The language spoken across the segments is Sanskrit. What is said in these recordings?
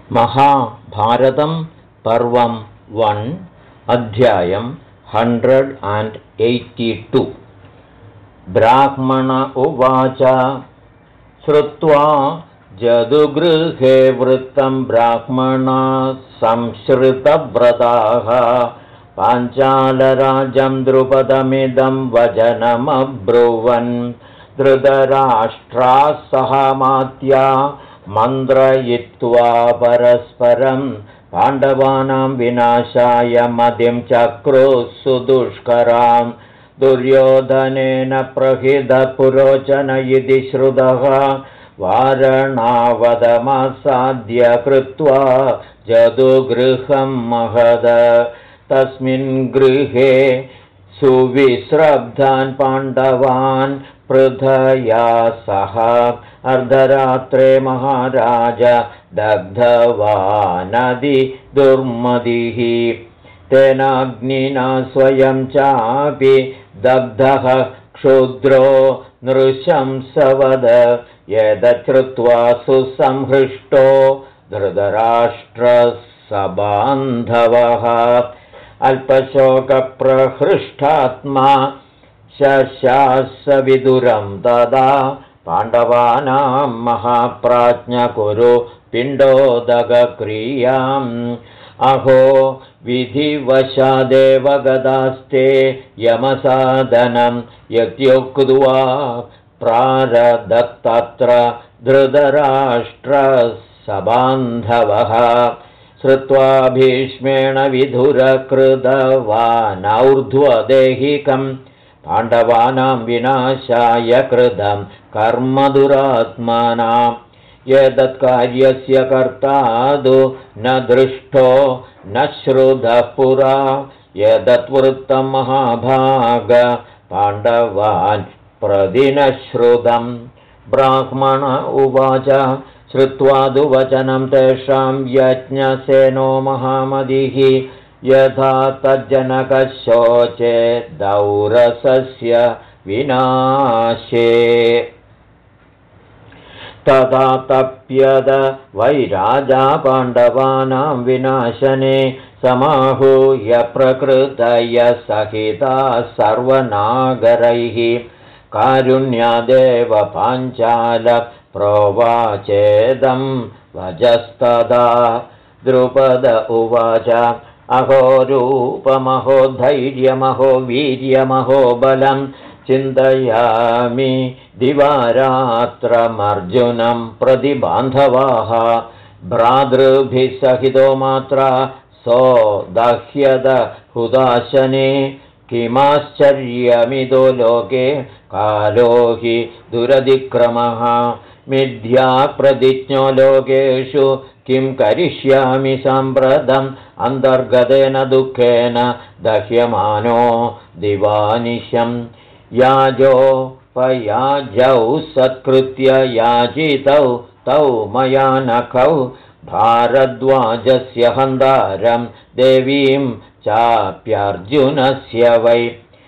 महाभारतं पर्वं 1 अध्यायं 182। ब्राह्मण उवाच श्रुत्वा जदुगृहे वृत्तं ब्राह्मणा संश्रितव्रताः पाञ्चालराजं द्रुपदमिदं वचनमब्रुवन् धृतराष्ट्राः सहमात्या मन्त्रयित्वा परस्परं पाण्डवानां विनाशाय मतिं चक्रुः सुदुष्करां दुर्योधनेन प्रहितपुरोचन इति श्रुतः वारणावदमासाद्य कृत्वा जदुगृहं महद तस्मिन् गृहे सुविस्रब्धान् पाण्डवान् पृथया सह अर्धरात्रे महाराज दग्धवानदि दुर्मदिः तेनाग्निना स्वयं चापि दग्धः क्षुद्रो नृशंसवद यदश्रुत्वा सुसंहृष्टो धृतराष्ट्रसबान्धवः अल्पशोकप्रहृष्टात्मा शशास विदुरं तदा पाण्डवानां महाप्राज्ञकुरु पिण्डोदकक्रियाम् अहो विधिवशादेव गदास्ते यमसादनं यत्युक्त्वा प्रारदत्तत्र धृतराष्ट्रसबान्धवः श्रुत्वा भीष्मेण विधुरकृतवानौर्ध्वदेहिकम् पाण्डवानां विनाशाय कृतं कर्म दुरात्मनां एतत्कार्यस्य कर्तादु न दृष्टो न श्रुतः पुरा एतद्वृत्तं महाभाग पाण्डवान् प्रदिनश्रुतं ब्राह्मण उवाच श्रुत्वा तु वचनं तेषां यज्ञसेनो महामतिः यथा तज्जनकः शोचे दौरसस्य विनाशे तथा तप्यद वैराजा पाण्डवानां विनाशने समाहूय प्रकृतय सहिता सर्वनागरैः कारुण्यादेव पाञ्चाल प्रोवाचेदं वजस्तदा द्रुपद उवाच अहो रूपमहो धैर्यमहो वीर्यमहो बलं चिन्तयामि दिवारात्रमर्जुनं प्रति बान्धवाः भ्रातृभिः सहितो मात्रा सोदह्यद हुदाशने किमाश्चर्यमिदो लोके कालो हि दुरतिक्रमः मिथ्या प्रतिज्ञो लोकेषु किं करिष्यामि साम्प्रतम् अन्तर्गतेन दुःखेन दह्यमानो दिवानिशं याजोपयाजौ सत्कृत्य याजितौ तौ मया नखौ भारद्वाजस्य हन्तारं देवीं चाप्यर्जुनस्य वै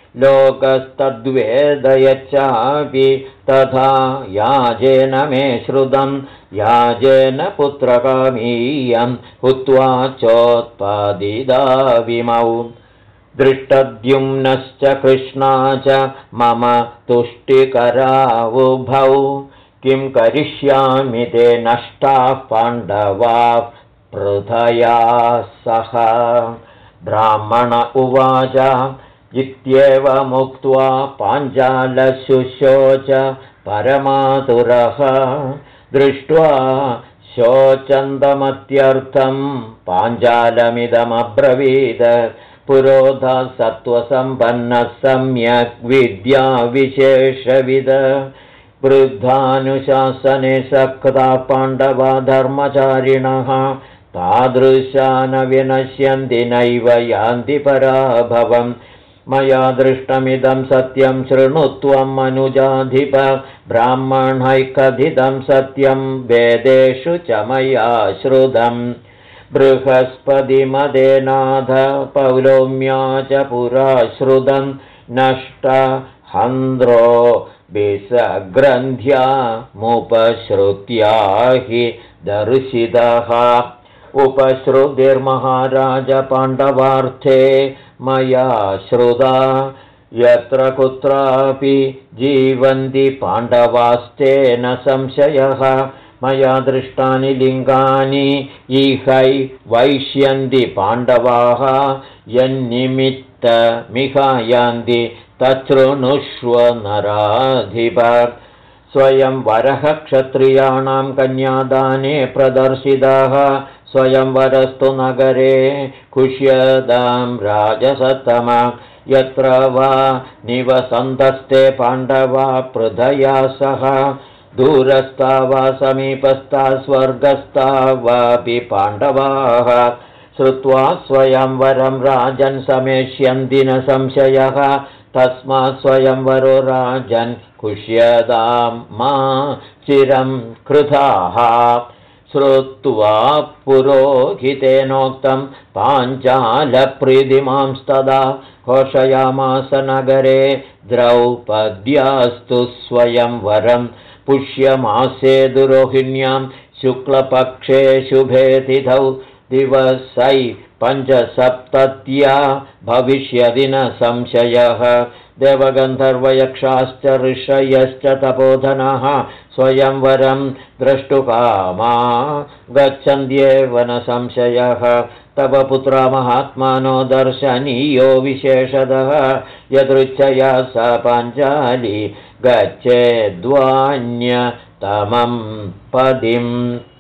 लोकस्तद्वेदयच्चापि तथा याजेन मे श्रुतं याजेन पुत्रकामीयं हुत्वा चोत्पादिता विमौ दृष्टद्युम्नश्च कृष्णा च मम तुष्टिकरावुभौ किं करिष्यामि ते नष्टाः पाण्डवाः पृथया सह ब्राह्मण उवाच इत्येवमुक्त्वा पाञ्चालशुशोच परमातुरः दृष्ट्वा शोचन्दमत्यर्थं पाञ्चालमिदमब्रवीद पुरोधा सत्त्वसम्पन्नः सम्यक् विद्याविशेषविद वृद्धानुशासने सक्ता पाण्डवा धर्मचारिणः तादृशा न विनश्यन्ति नैव यान्ति पराभवम् मया दृष्टमिदं सत्यं शृणुत्वं मनुजाधिप ब्राह्मणैः कथितं सत्यं वेदेषु च मया श्रुतम् बृहस्पतिमदेनाथ पौलोम्या च पुरा श्रुतं नष्ट हन्द्रो विसग्रन्थ्या मुपश्रुत्या हि दर्शितः उपश्रुतिर्महाराज पाण्डवार्थे मया श्रुता यत्र कुत्रापि जीवन्ति पाण्डवास्तेन संशयः मया दृष्टानि लिङ्गानि इहै वैष्यन्ति पाण्डवाः यन्निमित्तमिहायान्ति तच्छृणुष्व नराधिप स्वयंवरः क्षत्रियाणां कन्यादाने प्रदर्शितः स्वयंवरस्तु नगरे कुष्यतां राजसत्तम यत्र वा निवसन्तस्ते पाण्डवा पृथया सह दूरस्था वा समीपस्था स्वर्गस्था वापि पाण्डवाः श्रुत्वा स्वयंवरं राजन् समेष्यन्ति न संशयः तस्मात् स्वयंवरो राजन् कुष्यतां मा चिरं कृताः श्रुत्वा पुरोहितेनोक्तं पाञ्चालप्रीतिमांस्तदा घोषयामास नगरे द्रौपद्यास्तु स्वयंवरं पुष्यमासे दुरोहिण्यां शुक्लपक्षे शुभे तिथौ दिवसै पञ्चसप्तत्या भविष्यति न संशयः देवगन्धर्वयक्षाश्च ऋषयश्च तपोधनाः स्वयंवरं द्रष्टुकामा गच्छन्त्येव न संशयः तव पुत्रा महात्मानो दर्शनीयो विशेषतः यदृच्छया स पाञ्चाली गच्छेद्वान्यतमं पदिम्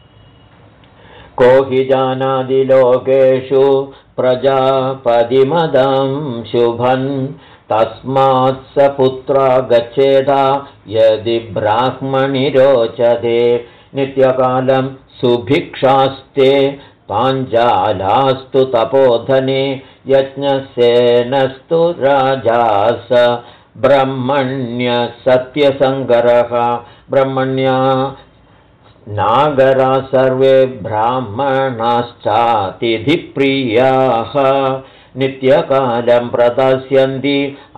को हि जानाति लोकेषु प्रजापतिमदं शुभन् तस्मात् स पुत्रा गच्छेदा यदि ब्राह्मणि रोचते नित्यकालं सुभिक्षास्ते पाञ्चालास्तु तपोधने यज्ञसेनस्तु राजा स ब्रह्मण्य सत्यसङ्गरः ब्रह्मण्या नागरा सर्वे ब्राह्मणाश्चातिथिप्रियाः नित्यकालं प्रदास्यन्ति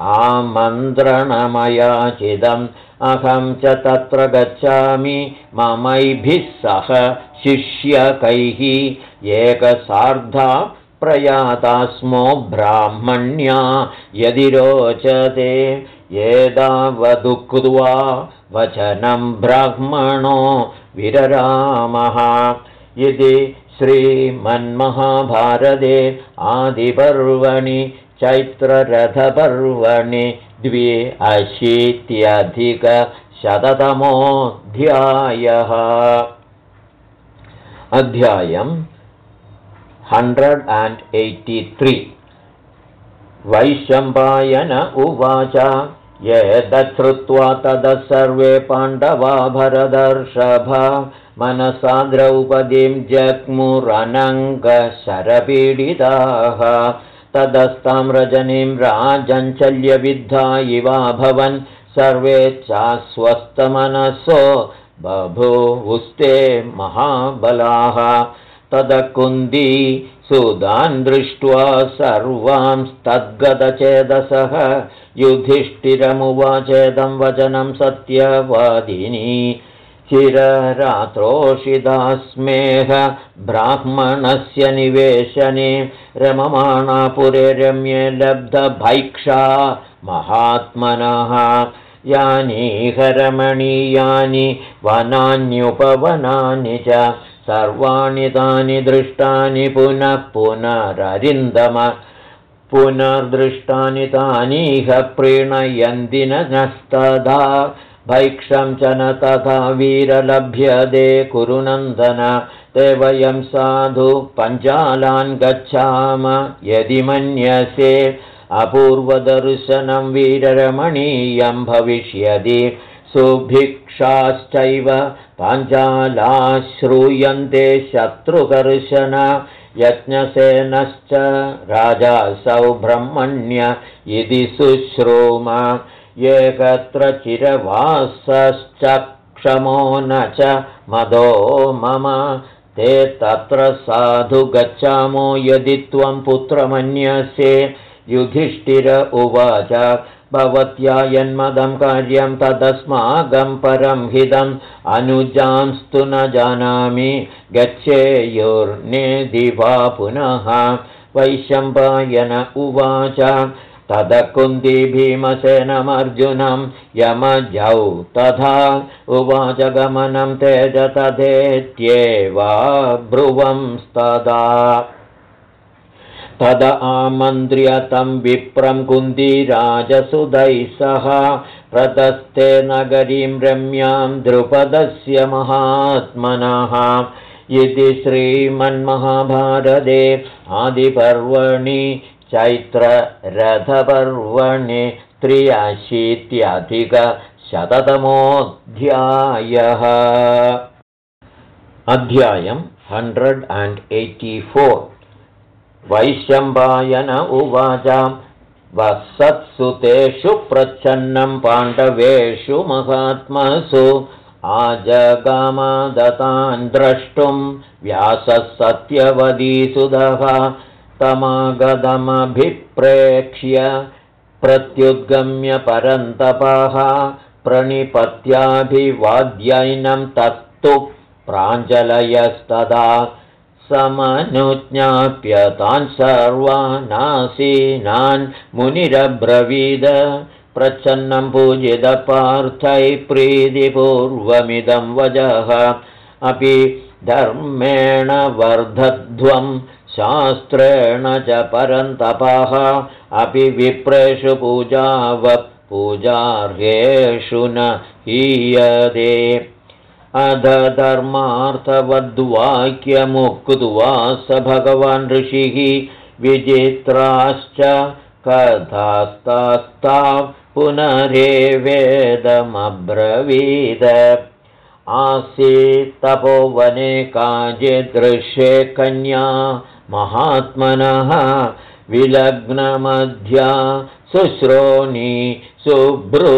आमन्त्रणमयाचिदम् अहं च तत्र गच्छामि ममैभिः सह शिष्यकैः एकसार्धा प्रयाता स्मो ब्राह्मण्या यदि रोचते एतावदुक्त्वा वचनं ब्राह्मणो विररामः इति श्रीमन्महाभारते आदिपर्वणि चैत्ररथपर्वणि 82-शततमोऽध्यायः अध्यायम् 183 वैशम्पायन उवाच एतच्छ्रुत्वा ततः सर्वे पाण्डवा भरतर्षभा मनसा द्रौपदीं जग्मुरनङ्गशरपीडिताः ततस्तां रजनीं राजञ्चल्यविद्धा इवाभवन् सर्वे चास्वस्थमनसो बभूवुस्ते महाबलाः ततः कुन्ती सुतान् दृष्ट्वा सर्वांस्तद्गतचेतसः युधिष्ठिरमुवाचेदं वचनं सत्यवादिनी चिररात्रोषिता स्मेह ब्राह्मणस्य निवेशने रममाणा पुरे रम्ये लब्धभैक्षा महात्मनः यानि रमणीयानि वनान्युपवनानि च सर्वाणि तानि दृष्टानि पुनः पुनररिन्दम पुनर्दृष्टानि तानीह प्रीणयन्ति नस्तदा भैक्षं च न तथा वीरलभ्यते कुरुनन्दन ते वयं साधु पञ्चालान् गच्छाम यदि मन्यसे अपूर्वदर्शनं वीररमणीयं भविष्यति सुभिक्षाश्चैव पाञ्चालाः श्रूयन्ते शत्रुकर्शन यज्ञसेनश्च राजासौ ब्रह्मण्य इति शुश्रूम एकत्र चिरवासश्च क्षमो न च मदो मम ते तत्र साधु गच्छामो यदि त्वं पुत्रमन्यसे युधिष्ठिर उवाच भवत्या यन्मदं कार्यं तदस्माकं परं हितम् अनुजांस्तु न जानामि गच्छेयुर्नेदि वा पुनः। वैशम्पायन उवाच तद कुन्ती भीमसेनमर्जुनं यमजौ तथा उवाच गमनं तेज तथेत्येवा ब्रुवंस्तदा। तद आमन्त्र्य तं विप्रं कुन्तीराजसुतैः सह प्रतस्ते नगरीं रम्यां द्रुपदस्य महात्मनः। इति श्रीमन्महाभारते आदिपर्वणि चैत्ररथपर्वणि 83 अध्यायम् 184 वैशम्पायन उवाच वत्सत्सु तेषु प्रच्छन्नं पाण्डवेषु महात्मसु आजगामदतान् द्रष्टुं व्यासः सत्यवदीसुतः तमागतमभिप्रेक्ष्य प्रत्युद्गम्य परन्तपः प्रणिपत्याभिवाद्यैनं तत्तु प्राञ्जलयस्तदा समनुज्ञाप्य तान् सर्वानासीनान् मुनिरब्रवीद प्रच्छन्नं पूजितपार्थैः प्रीतिपूर्वमिदं वचः अपि धर्मेण वर्धध्वं शास्त्रेण च परन्तपः अपि विप्रेषु पूजार्हेषु न हीयते अध धर्मार्थवद्वाक्यमुक्त्वा स भगवान् ऋषिः विचित्राश्च कथास्तास्ता पुनरेवेदमब्रवीद आसीत् तपोवने काचिदृशे कन्या महात्मनः विलग्नमध्या शुश्रोणी शुभ्रू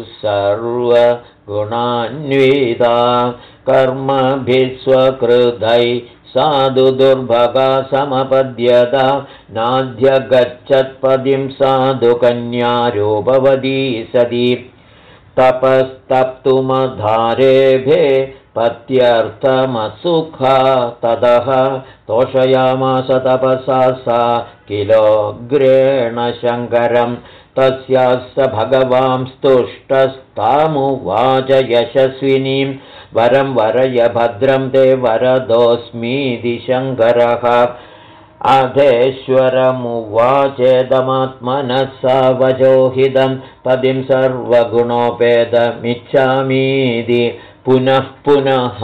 सर्वगुणान्विता कर्मभिः स्वकृतैः साधु दुर्भगा समपद्यत नाध्यगच्छत्पदिं साधु कन्यारूपवती सती तपस्तप्तुमधारेभे पत्यर्थमसुखा ततः तोषयामास तपसा सा किलोग्रेण शङ्करं तस्याः स भगवां स्तुष्टस्तामुवाच यशस्विनीं वरं वरय भद्रं ते वरदोऽस्मीति शङ्करः अधेश्वरमुवाचेदमात्मनः सा वचोहितं पदिं सर्वगुणोपेदमिच्छामीति पुनः पुनः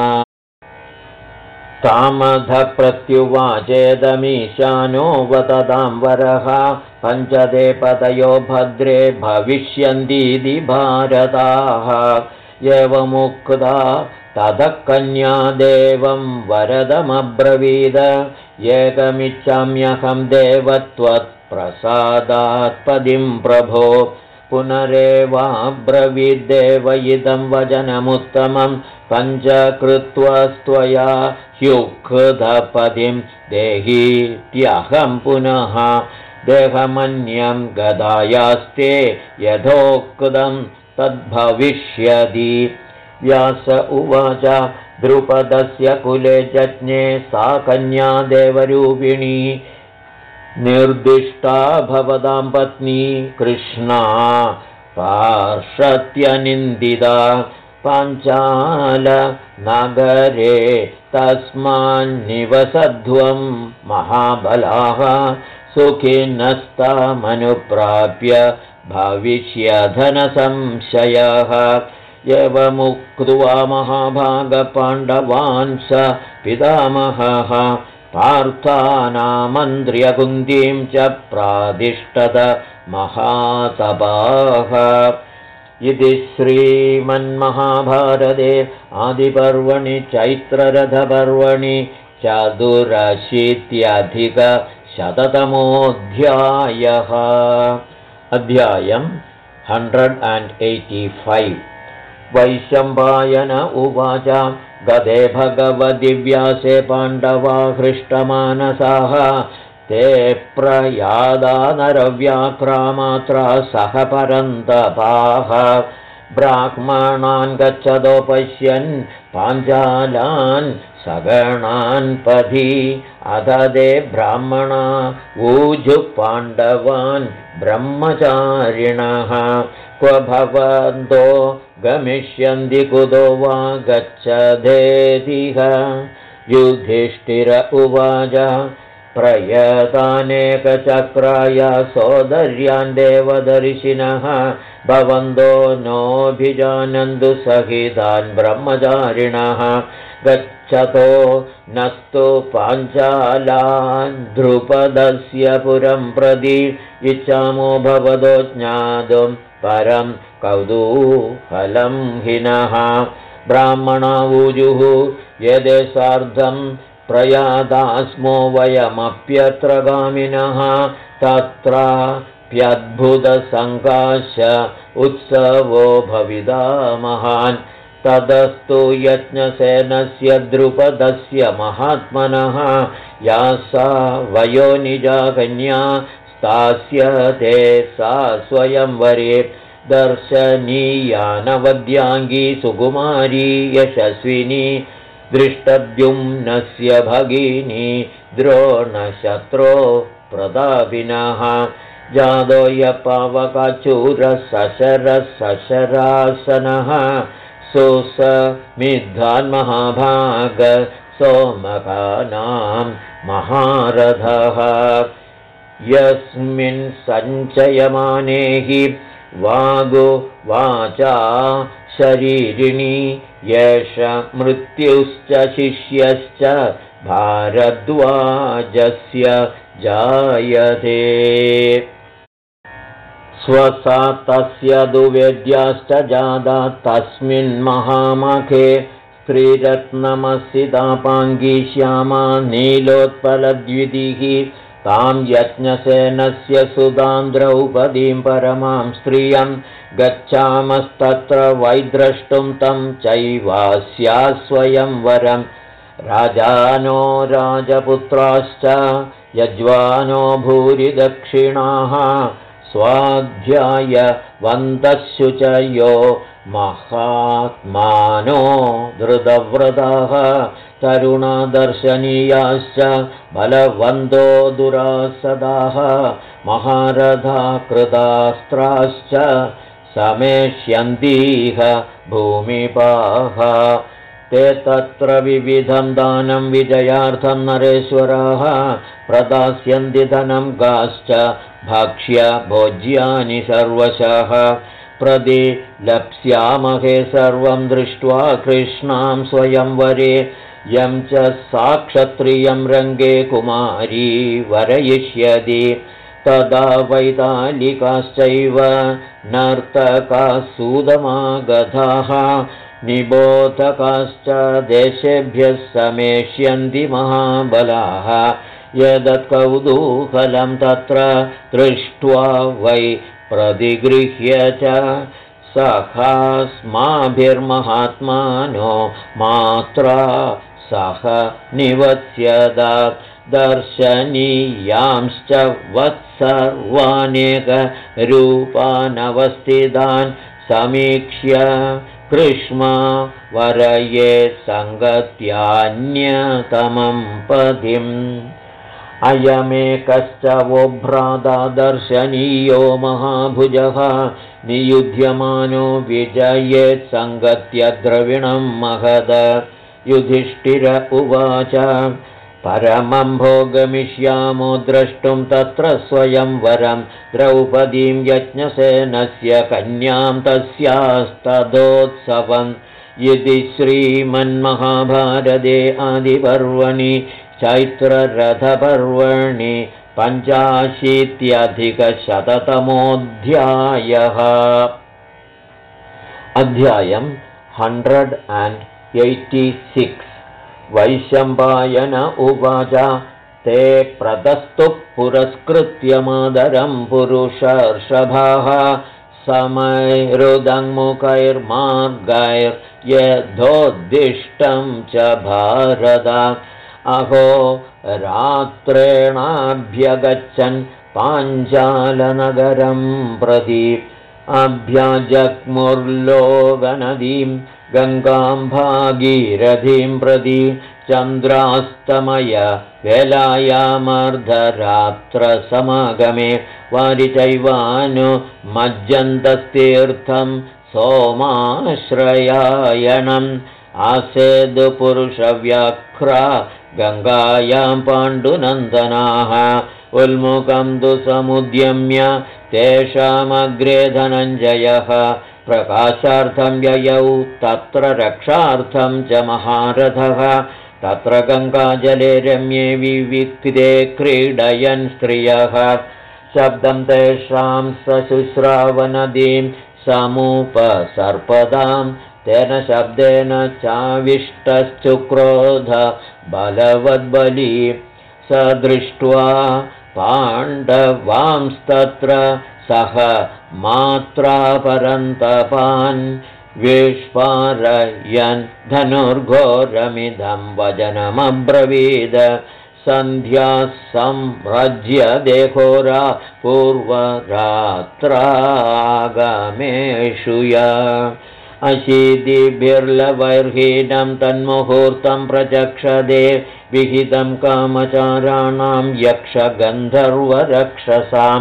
तामध प्रत्युवाचेदमीशानो वदतां वरः पञ्चदे पदयो भद्रे भविष्यन्तीति भारताः एवमुक्ता ततः कन्या देवं वरदमब्रवीद एकमिच्छाम्यहं देवत्वत्प्रसादात्पदिं प्रभो पुनरेवाब्रवीद्देव इदं वचनमुत्तमं पञ्चकृत्वस्त्वया ह्युक्तपदिं देहीत्यहं पुनः देहमन्यं गदायास्ते यथोक्तं तद्भविष्यति व्यास उवाच द्रुपदस्य कुले जज्ञे सा कन्या देवरूपिणी निर्दिष्टा भवतां पत्नी कृष्णा पार्षत्यनिन्दिता पाञ्चालनगरे तस्मान्निवसध्वं महाबलाः सुखिनस्तामनुप्राप्य भविष्यधनसंशयः एवमुक्त्वा महाभागपाण्डवान् स पितामहः पार्थानामन्त्र्य कुन्तीं च प्रादिष्टत महातपाः इति श्रीमन्महाभारते आदिपर्वणि चैत्ररथपर्वणि 84 अध्यायम् 185 वैशम्पायन उवाच गदे भगवदि व्यासे पाण्डवा हृष्टमानसाः ते प्रयादा नरव्याक्रामात्रा सह परन्तपाः ब्राह्मणान् गच्छतो पश्यन् पाञ्चालान् सगणान् पथि अथ ते ब्राह्मणा ऊजुः पाण्डवान् ब्रह्मचारिणः क्व भवन्तो गमिष्यन्ति कुतो वा गच्छधेतिह युधिष्ठिर उवाच प्रयतानेकचक्राय सोदर्यान् देवदर्शिनः भवन्तो नोऽभिजानन्तु सहितान् ब्रह्मचारिणः गच्छतो नस्तु पाञ्चालान् द्रुपदस्य पुरं प्रति इच्छामो भवतो ज्ञातुं परं कौतूहलं हिनः ब्राह्मणा ऊजुः यदे सार्धं प्रयादास्मो वयमप्यत्र गामिनः तत्राप्यद्भुतसङ्काश उत्सवो भविदा महान् ततस्तु यज्ञसेनस्य द्रुपदस्य महात्मनः या सा वयोनिजा कन्या स्थास्यते सा स्वयंवरे दर्शनीयानवद्याङ्गी सुकुमारी यशस्विनी दृष्टद्युम्नस्य भगिनी द्रोणशत्रो प्रतापिनः जातो यपावकचूरः सशरासनः सुसमिद्धान् महाभाग सोमकानां महारथः यस्मिन् सञ्चयमाने हि वागो वाचा शरीरिणी येष मृत्युश्च शिष्यश्च भारद्वाजस्य जायते स्वसा तस्य दुवेद्याश्च जाता तस्मिन् महामखे स्त्रीरत्नमसितापाङ्गी श्यामा नीलोत्पलद्वितिः तां यज्ञसेनस्य सुतां द्रौपदीं परमां स्त्रियं गच्छामस्तत्र वैद्रष्टुं तं चैवास्या स्वयंवरं राजानो राजपुत्राश्च यज्वानो भूरिदक्षिणाः स्वाध्यायवन्तः शुचयो महात्मानो धृतव्रताः तरुणदर्शनीयाश्च बलवन्तो दुरासदाः महारथा कृतास्त्राश्च समेष्यन्तीह भूमिपाः ते तत्र विविधं दानं विजयार्थं नरेश्वराः प्रदास्यन्ति धनं गाश्च भक्ष्य भोज्यानि सर्वशः प्रतिलप्स्यामहे सर्वं दृष्ट्वा कृष्णां स्वयंवरे यं च साक्षत्रियं रङ्गे कुमारी वरयिष्यति तदा वैतालिकाश्चैव नर्तकाः सूदमागताः निबोधकाश्च देशेभ्यः समेष्यन्ति महाबलाः यदत्कौतूहलं तत्र दृष्ट्वा वै प्रतिगृह्य च सखास्माभिर्महात्मानो मात्रा सह निवत्स्यत दर्शनीयांश्च वत्सर्वानेकरूपानवस्थितान् समीक्ष्य कृष्मा वरये सङ्गत्यान्यतमं पदिम् अयमेकश्च वो भ्राता दर्शनीयो महाभुजः नियुध्यमानो विजयेत् सङ्गत्य द्रविणं महद युधिष्ठिर उवाच परमं भोगमिष्यामो द्रष्टुं तत्र स्वयंवरं द्रौपदीं यज्ञसेनस्य कन्यां तस्यास्तदोत्सवम् इति श्रीमन्महाभारते आदिपर्वणि चैत्ररथपर्वणि 85 अध्यायम् 186 वैशम्पायन उवाच ते प्रतस्तुः पुरस्कृत्य मादरं पुरुषर्षभाः समैरुदङ्मुखैर्मार्गैर्यथोद्दिष्टं च भारत अहो रात्रेणाभ्यगच्छन् पाञ्चालनगरं प्रति अभ्यजग्मुर्लोकनदीं गङ्गां भागीरथीं प्रति चन्द्रास्तमय वेलायामर्धरात्रसमागमे वारिचैवानुमज्जन्तस्तीर्थं सोमाश्रयायणम् आसेदुपुरुषव्याघ्रा गङ्गायां पाण्डुनन्दनाः उल्मुखं तु समुद्यम्य तेषामग्रे धनञ्जयः प्रकाशार्थं ययौ तत्र रक्षार्थं च महारथः तत्र गङ्गाजले रम्ये विविक्ते क्रीडयन् स्त्रियः शब्दं तेषां सशुश्रावनदीं समुपसर्पदां तेन शब्देन चाविष्टश्चुक्रोध बलवद्बली स दृष्ट्वा पाण्डवांस्तत्र सह मात्रापरन्तपान् विस्फारयन् धनुर्घोरमिदं वचनमब्रवीद सन्ध्या संरज्य देहोरा पूर्वरात्रागमेषु या अशीतिभिर्लवैर्हीनं तन्मुहूर्तं प्रचक्षदे विहितं कामचाराणां यक्षगन्धर्वरक्षसां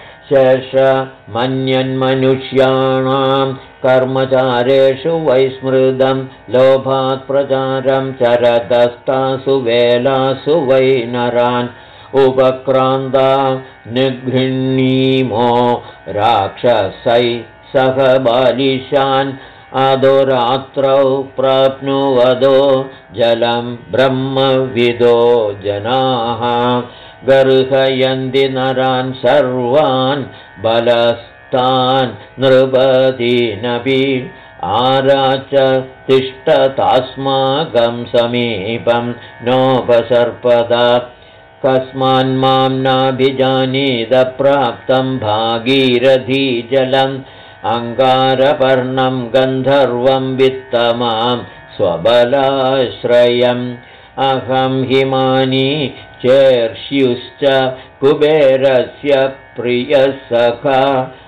शेषमन्यन्मनुष्याणां कर्मचारेषु वैस्मृतं लोभात् प्रचारं चरदस्तासु वेलासु वै नरान् उपक्रान्ता निगृह्णीमो राक्षसै सह बालिशान् अधोरात्रौ प्राप्नुवदो जलं ब्रह्मविदो जनाः गर्हयन्ति नरान् सर्वान् बलस्तान् नृपतीनपि आराच तिष्ठतास्माकं समीपं नोपसर्पदा कस्मान्मां नाभिजानीत प्राप्तं भागीरथीजलम् अङ्गारपर्णं गन्धर्वं वित्तमां स्वबलाश्रयम् अहं हिमानी चेर्ष्युश्च कुबेरस्य प्रियसखा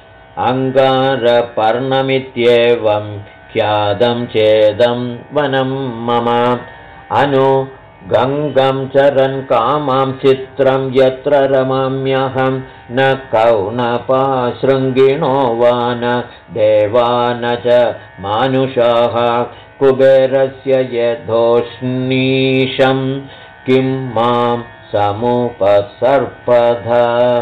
अङ्गारपर्णमित्येवं ख्यातं चेदं वनं मम गङ्गं चरन् कामां चित्रं यत्र रमाम्यहं न कौनपाशृङ्गिणो वा न देवा न च मानुषाः कुबेरस्य यथोष्णीशं किं मां समुपसर्पध।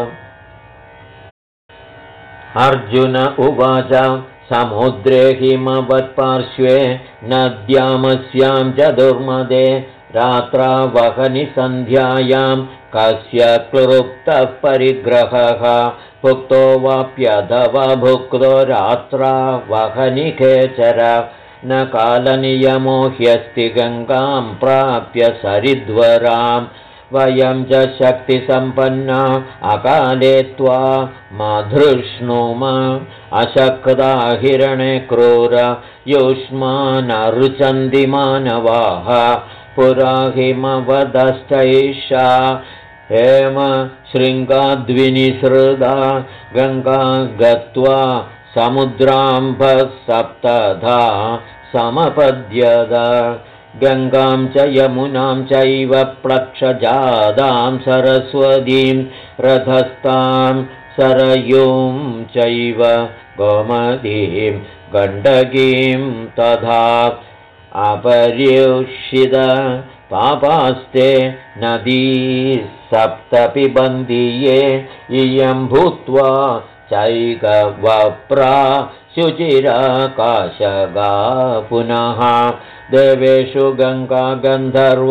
अर्जुन उवाच समुद्रे हिमवत्पार्श्वे नद्यामस्यां च दुर्मदे रात्रावहनि सन्ध्यायां कस्य क्लृप्तः परिग्रहः भुक्तो वाप्यथवा भुक्तो रात्रावहनि खेचर न कालनियमो ह्यस्ति गङ्गां प्राप्य सरिद्वरां वयं च शक्तिसम्पन्ना अकाले त्वा मधृष्णुम अशक्ता हिरणे क्रूर युष्मानरुचन्ति मानवाः पुरा हिमवदश्चैषा हेम शृङ्गाद्विनिसृदा गङ्गा गत्वा समुद्राम्भः सप्तधा समपद्यत गङ्गां च यमुनां चैव प्लक्षजादां सरस्वतीं रथस्तां सरयूं चैव गोमतीं गण्डकीं तथा अपरियुषित पापास्ते नदी सप्तपिबन्धीये इयं भूत्वा चैकवप्रा शुचिराकाशगा पुनः देवेषु गङ्गा गन्धर्व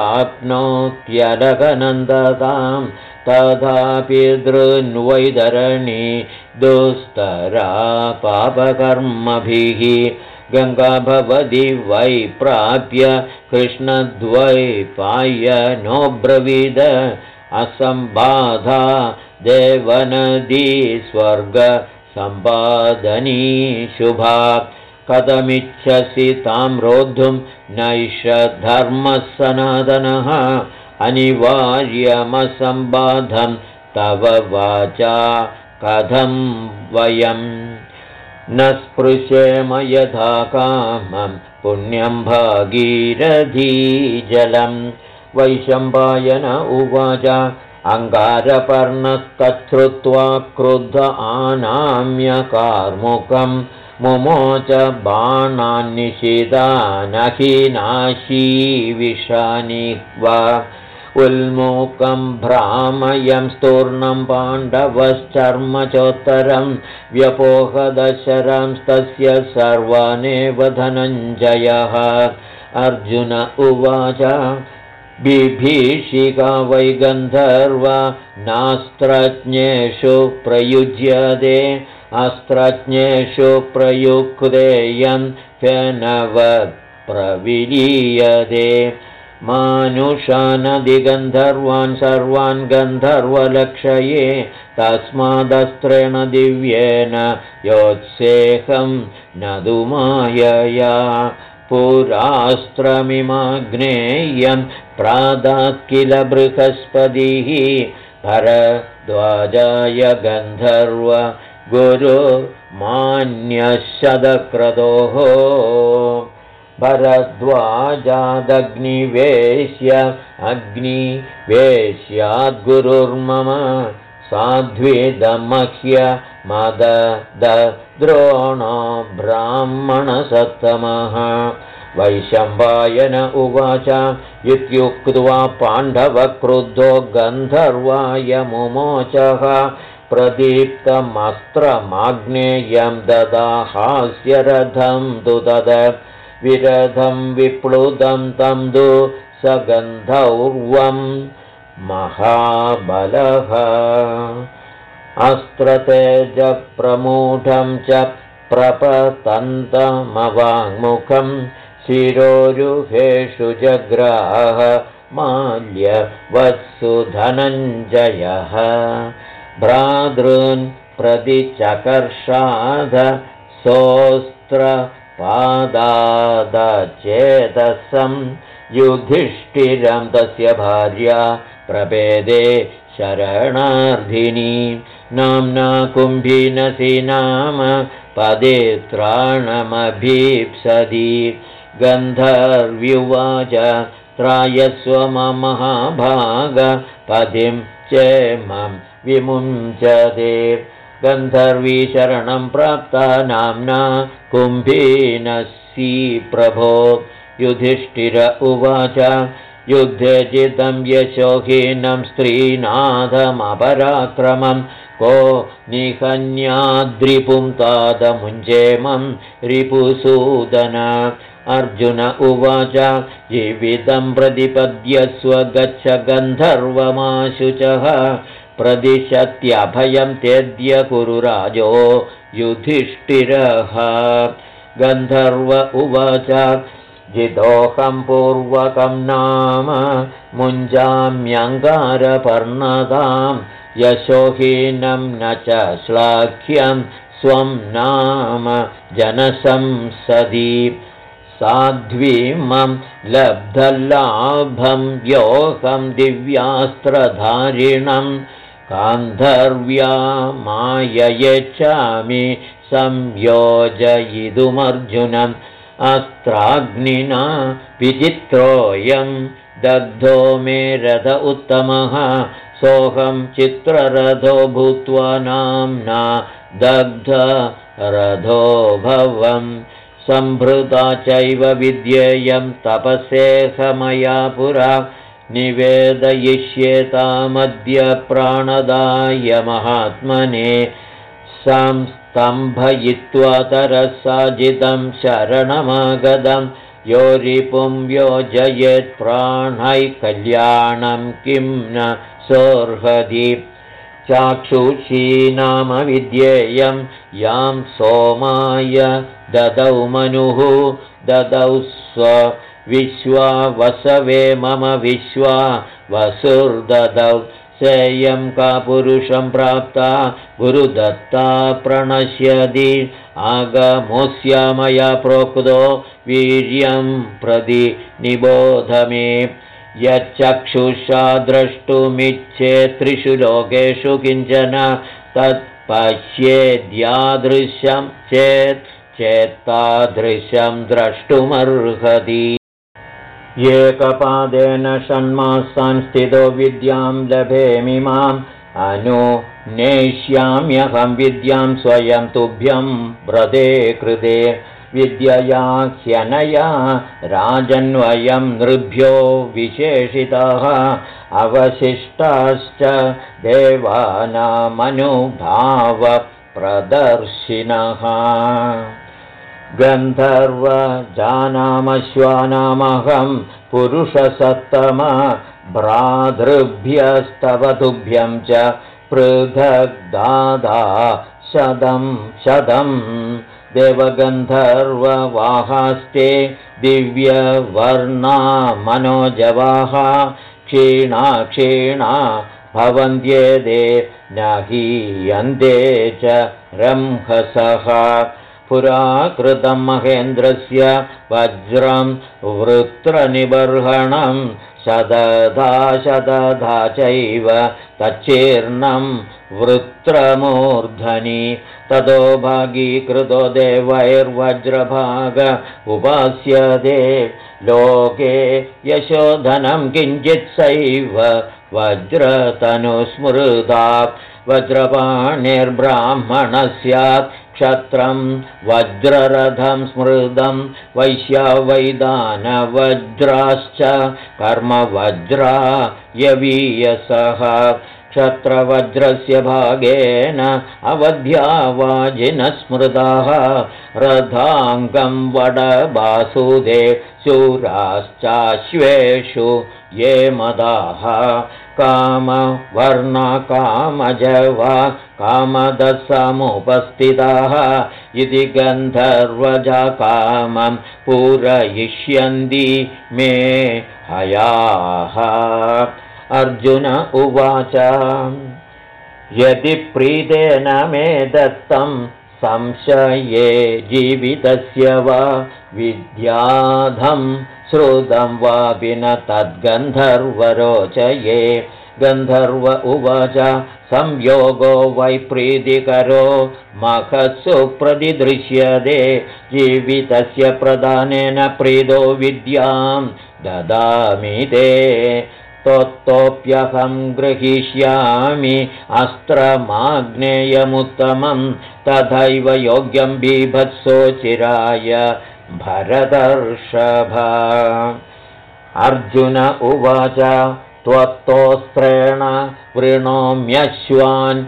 प्राप्नोत्यलकनन्दतां तथापि दृन्वैतरणी दुस्तरा पापकर्मभिः गङ्गा भवति वै प्राप्य कृष्णद्वैपायनोऽब्रवीद असम्बाधा देवनदी स्वर्गसम्पादनी शुभा कथमिच्छसि तां रोद्धुं नैष धर्मः सनातनः अनिवार्यमसम्बाधं तव वाचा कथं वयं न स्पृशेम यथा कामं पुण्यं भागीरथीजलं वैशम्पायन उवाच अङ्गारपर्णस्तच्छ्रुत्वा क्रुद्ध आनाम्य कार्मुकं मुमोच बाणान्निषिदानहीनाशीविषानिह्वा उल्मुखं भ्रामयं स्तूर्णं पाण्डवश्चर्मचोत्तरं व्यपोहदशरंस्तस्य सर्वानेव धनञ्जयः अर्जुन उवाच बिभीषिका वै गन्धर्वा नास्त्रज्ञेषु प्रयुज्यते अस्त्रज्ञेषु प्रयुक्तेयं फेनवत् प्रविलीयते मानुषानदिगन्धर्वान् सर्वान् गन्धर्वलक्षये तस्मादस्त्रेण दिव्येन योत्सेहं न दुमायया पुरास्त्रमिमाग्नेयं प्रादात् किल बृहस्पतिः भरद्वाजाय गन्धर्व गुरुर्मान्यशतक्रतोः भरद्वाजादग्निवेश्य अग्निवेश्याद्गुरुर्मम साध्वीदमह्य मदद्रोणो ब्राह्मणसत्तमः वैशम्पायन उवाच इत्युक्त्वा पाण्डवक्रुद्धो गन्धर्वाय मुमोचः प्रदीप्तमस्त्रमाग्नेयं ददाहास्य रथं तु तद विरथं विप्लुतं तं तु सगन्धौर्वं महाबलः अस्त्रतेजप्रमूढं च प्रपतन्तमवाङ्मुखं शिरोरुहेषु जग्राह माल्यवत्सु धनञ्जयः भ्रातॄन् प्रतिचकर्षाद सोऽस्त्रपादादचेतसं युधिष्ठिरं तस्य भार्या प्रपेदे शरणार्थिनी नाम्ना कुम्भिनसी नाम पदेत्राणमभीप्सति गन्धर्व्युवाच त्रायस्व मम महाभाग पदिं चेमं विमुञ्चते गन्धर्वी शरणं प्राप्ता नाम्ना कुम्भिनसी प्रभो युधिष्ठिर उवाच युद्धे जितं यशोहीनं स्त्रीनाथमपराक्रमं को निहन्याद्रिपुं तादमुञ्जेमं रिपुसूदन अर्जुन उवाच जीवितं प्रतिपद्यस्व गच्छ गन्धर्वमाशुचः प्रदिशत्यभयं तेद्य कुरुराजो युधिष्ठिरः गन्धर्व उवाच जितोऽहं पूर्वकं नाम मुञ्जाम्यङ्गारपर्णतां यशोहीनं न च श्लाघ्यं स्वं नाम जनसंसदि साध्वीमं लब्धलाभं योऽहं दिव्यास्त्रधारिणं गान्धर्व्या माययेच्छामि संयोजयितुमर्जुनम् अस्त्राग्निना विचित्रोऽयं दग्धो मे रथ उत्तमः सोऽहं चित्ररथो भूत्वा नाम्ना दग्धरथो भवम् सम्भृता चैव विद्येयं तपसेह मया पुरा निवेदयिष्येतामद्य प्राणदाय महात्मने संस्तम्भयित्वा तरसाजितं शरणमागतं यो रिपुं योजयेत् प्राणैः कल्याणं किं न सोऽर्हति चाक्षुषी नाम विद्येयं यां सोमाय ददौ मनुः ददौ विश्वा वसवे मम विश्वा वसुर्ददौ सेयं का पुरुषं प्राप्ता गुरुदत्ता प्रणश्यति आगमोऽस्य मया प्रोक्तो वीर्यं प्रति निबोध मे यच्चक्षुषा द्रष्टुमिच्छेत् त्रिषु लोकेषु किञ्चन तत् पश्येद्यादृशं चेत्तादृशं द्रष्टुमर्हति एकपादेन षण्मासान् स्थितो विद्यां लभेमिमाम् अनुनेष्याम्यहं विद्यां स्वयं तुभ्यं व्रते कृते विद्यया ह्यनया राजन्वयं नृभ्यो विशेषिताः अवशिष्टाश्च देवानामनुभावप्रदर्शिनः गन्धर्वजानामश्वानामहं पुरुषसत्तम भ्रातृभ्यस्तवतुभ्यं च पृथग्दादा शतं देवगन्धर्ववाहास्ते दिव्यवर्णा मनोजवाः क्षीणा भवन्त्येते न हीयन्ते च रंहसः पुराकृतं महेन्द्रस्य वज्रं वृत्रनिबर्हणं शतधा चैव तच्चीर्णं वृत्रमूर्धनि ततो भागीकृतो देवैर्वज्रभाग उपास्यते लोके यशोधनं किञ्चित् सैव वज्रतनुस्मृता वज्रपाणिर्ब्राह्मणस्यात् क्षत्रं वज्ररथं स्मृतं वैश्या वैदानवज्राश्च कर्मवज्रा यवीयसः क्षत्रवज्रस्य भागेन अवध्या वाजिनः स्मृताः रथाङ्गं वडबासुदे शूराश्चाश्वेषु ये मदाः कामवर्णकामजवा कामदसमुपस्थिताः इति गन्धर्वजा कामं पूरयिष्यन्ति मे हयाः अर्जुन उवाच यदि प्रीतेन मे दत्तं संशये जीवितस्य वा विद्याधं श्रुतं वापि न तद्गन्धर्वरोचये गन्धर्व उवाच संयोगो वै प्रीतिकरो महत्सु प्रतिदृश्यते जीवितस्य प्रदानेन प्रीतो विद्यां ददामि ते तोप्यहं गृहीष्यामि अस्त्रमाग्नेयमुत्तमं तथैव योग्यं बीभत्सोचिराय भरतर्षभ अर्जुन उवाच त्वत्तोस्त्रेण वृणोम्यश्वान्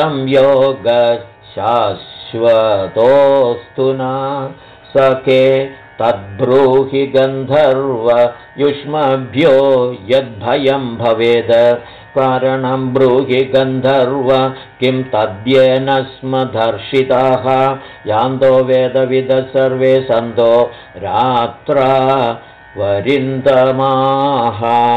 संयोगशाश्वतोऽस्तु न सखे तद्ब्रूहि गन्धर्व युष्मभ्यो यद्भयं भवेत् कारणं ब्रूहि गन्धर्व किं तद्येन स्म दर्शिताः यान्तो वेदविदः सर्वे सन्तो रात्रा वरिन्दमाः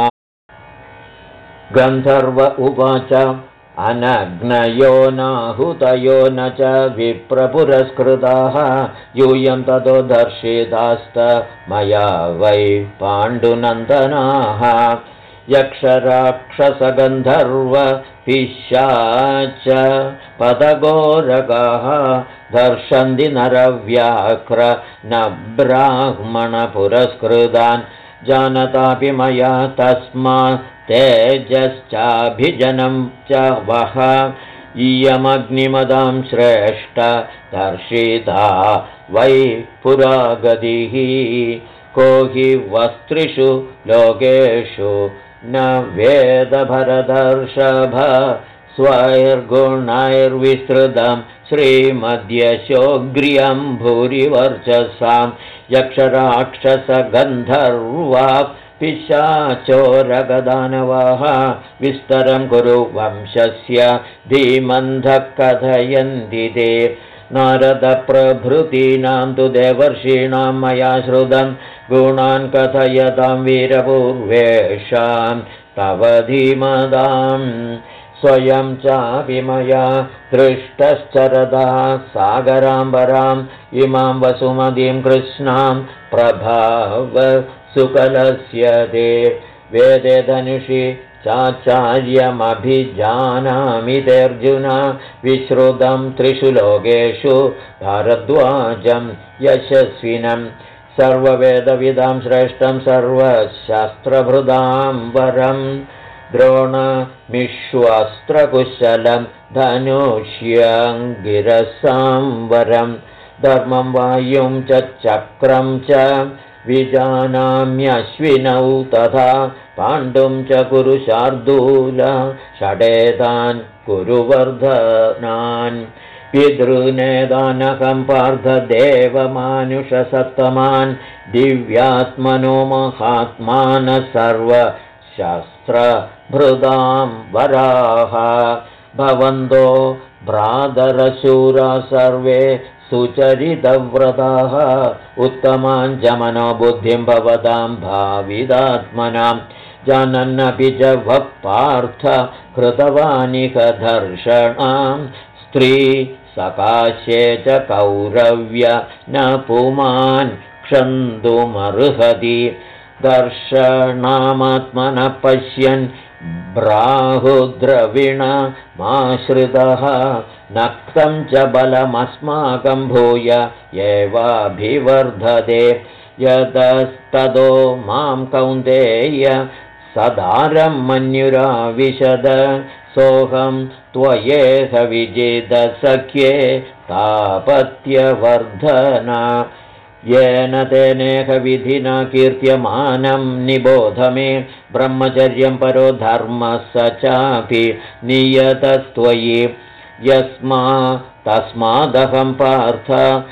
गन्धर्व उवाच अनग्नयो नाहुतयो न च विप्रपुरस्कृताः यूयं ततो दर्शितास्त मया वै पाण्डुनन्दनाः यक्षराक्षसगन्धर्व पिशाच पदगोरगाः दर्शन्ति नरव्याघ्र न ब्राह्मणपुरस्कृतान् जानतापि मया तस्मात् तेजश्चाभिजनं च वः इयमग्निमदां श्रेष्ठ दर्शिता वै पुरागतिः को हि वस्त्रिषु लोकेषु न वेदभरदर्षभ स्वैर्गुणैर्विस्तृतं श्रीमद्यशोग्र्यं भूरिवर्चसां यक्षराक्षसगन्धर्वा पिशाचोरगदानवाः विस्तरं कुरु वंशस्य धीमन्धः कथयन्ति ते नारदप्रभृतीनां तु देवर्षीणां मया श्रुतं गुणान् कथयतां वीरपूर्वेषां तव धीमताम् स्वयं चापि मया दृष्टश्चरदा सागराम्बराम् इमां वसुमतीं कृष्णां प्रभावसुकलस्य ते वेदे धनुषि चाचार्यमभिजानामि तेऽर्जुन विश्रुतं त्रिषु लोकेषु भारद्वाजं यशस्विनं सर्ववेदविदां श्रेष्ठं सर्वशास्त्रभृदां वरम् द्रोणमिश्वास्त्रकुशलं धनुष्यङ्गिरसां वरं धर्मं वायुं च चक्रं च विजानाम्यश्विनौ तथा पाण्डुं च कुरु शार्दूल षडेतान् कुरुवर्धनान् पितॄनेदानकं पार्थदेवमानुषसत्तमान् दिव्यात्मनो महात्मानः सर्वशास्त्रभृदां वराः भवन्तो भ्रातरशूरा सर्वे सुचरितव्रताः उत्तमान् च मनोबुद्धिं भवतां भाविदात्मनां जानन्नपि च वः पार्थ कृतवानिह दर्शनां स्त्री सकाशे च कौरव्य न पुमान् क्षन्तुमर्हति दर्शनामात्मनः पश्यन् ब्राहुद्रविणमाश्रितः नक्तं च बलमस्माकं भूय एवाभिवर्धते यतस्ततो मां कौन्तेय सदारं मन्युराविशद सोऽहं त्वयेह विजितसख्ये तापत्यवर्धना येन तेनेह विधिना कीर्त्यमानं निबोध मे ब्रह्मचर्यं परो धर्मः स चापि नियतस्त्वयि तस्मादहं पार्थ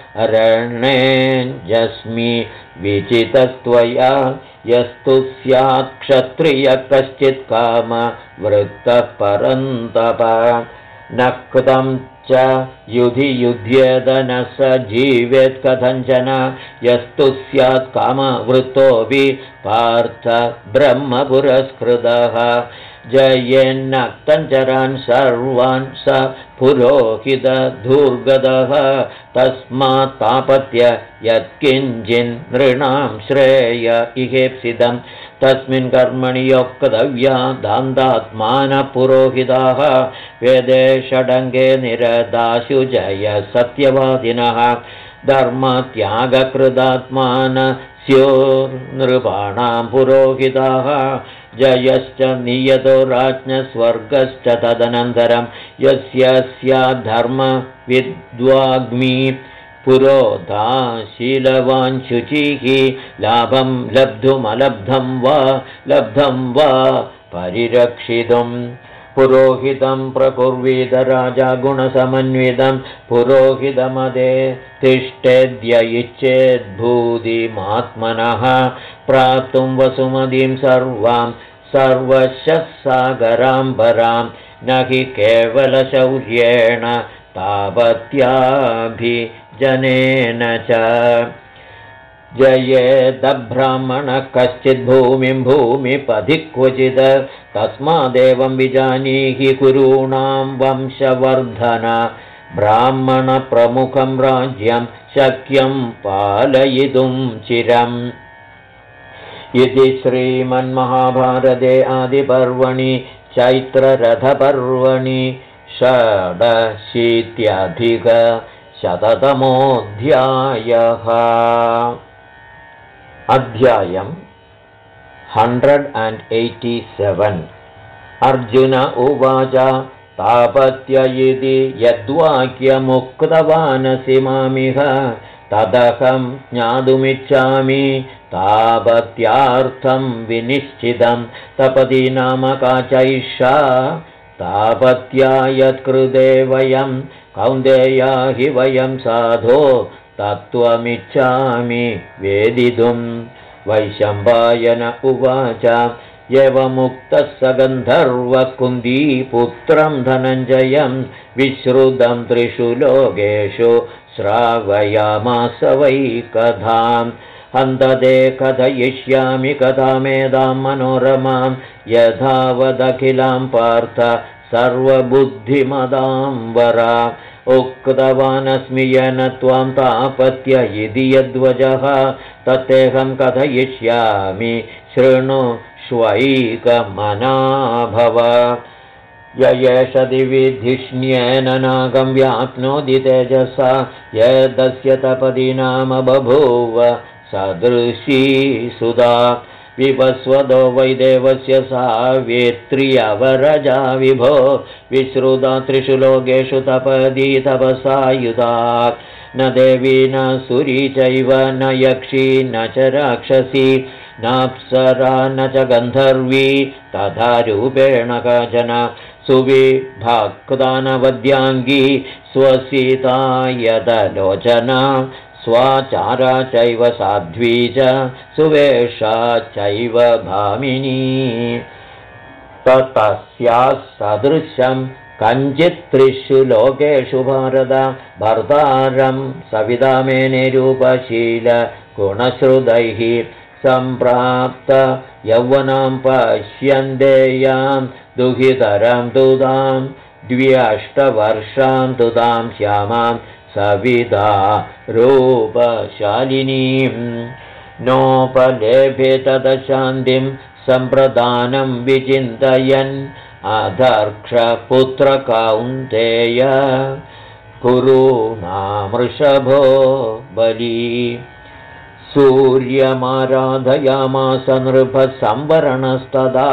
अरण्येऽस्मि विचितस्त्वया यस्तु स्यात् क्षत्रियः कश्चित् कामवृत्तः परन्तप न कृतं च युधि युध्येद न स जीवेत् कथञ्चन यस्तु स्यात् कामवृत्तोऽपि पार्थ ब्रह्मपुरस्कृतः जयेन्नक्तञ्चरान् सर्वान् स पुरोहितधूर्गतः तस्मात् तापत्य यत्किञ्चिन्नृणां श्रेय इहेप्सितं तस्मिन् कर्मणि योक्तव्या दान्तात्मानः पुरोहिताः वेदे षडङ्गे निरताशु जय सत्यवादिनः धर्मत्यागकृतात्मानः स्युर्नृपाणां पुरोहिताः जयश्च नियतो राज्ञस्वर्गश्च तदनन्तरं यस्य स्याद्धर्मविद्वाग्मी पुरोधाशीलवान् शुचिः लाभं लब्धुमलब्धं वा परिरक्षितुम् पुरोहितं प्रकुर्वीत राजा गुणसमन्वितं पुरोहितमदे तिष्ठेद्य इच्छेद्भूतिमात्मनः प्राप्तुं वसुमतीं सर्वां सर्वशः सागराम्बरां न हि केवलशौर्येण तावत्याभिजनेन च जयेदब्राह्मणः कश्चिद् भूमिपथि क्वचित् तस्मादेवं विजानीहि कुरूणां वंशवर्धन ब्राह्मणप्रमुखं राज्यं शक्यं पालयितुं चिरम् इति श्रीमन्महाभारते आदिपर्वणि चैत्ररथपर्वणि षडशीत्यधिकशततमोऽध्यायः अध्यायम् 187 अर्जुन उवाच तापत्य इति यद्वाक्यमुक्तवानसि मामिह तदहं ज्ञातुमिच्छामि तापत्यार्थं विनिश्चितं तपति नाम का चैषा तापत्या यत्कृते वयं कौन्तेया हि वयं साधो तत्त्वमिच्छामि वेदितुं वैशम्पायन उवाच एवमुक्तः स गन्धर्वकुन्दीपुत्रं धनञ्जयं विश्रुतं त्रिषु लोकेषु श्रावयामास वै कथाम् हन्तते कथयिष्यामि कथामेदां मनोरमां यथावदखिलां पार्थ सर्वबुद्धिमदां वरा उक्तवानस्मि येन त्वां तापत्य इति यद्वजः तत्तेऽहं कथयिष्यामि शृणुष्वैकमना भव य एष दिवि धिष्ण्येन नागं व्याप्नोति तेजसा यदस्य तपदि नाम बभूव सदृशी सुधा विवस्वदो वैदेवस्य सावित्र्यवरजा विभो विश्रुता त्रिषु लोकेषु तपदी तपसा युधा न देवी न सुरी चैव न यक्षी न च राक्षसी नाप्सरा न च गन्धर्वी तथा रूपेण काचन सुविभक्तानवद्याङ्गी स्वसीता यदलोचना स्वाचारा चैव साध्वी च सुवेशा चैव भामिनी तस्याः सदृशं कञ्चित् त्रिषु लोकेषु भारत भर्तारं सवितामेने रूपशील गुणश्रुतैः सम्प्राप्त यौवनां पश्यन्तेयां दुहितरां तुदां 28 तुदां श्यामां सविता रूपशालिनीं नोपलेभे तदशान्तिं सम्प्रदानं विचिन्तयन् अधर्क्षपुत्रकौन्तेय कुरूणामृषभो बली सूर्यमाराधयामास नृपसंवरणस्तदा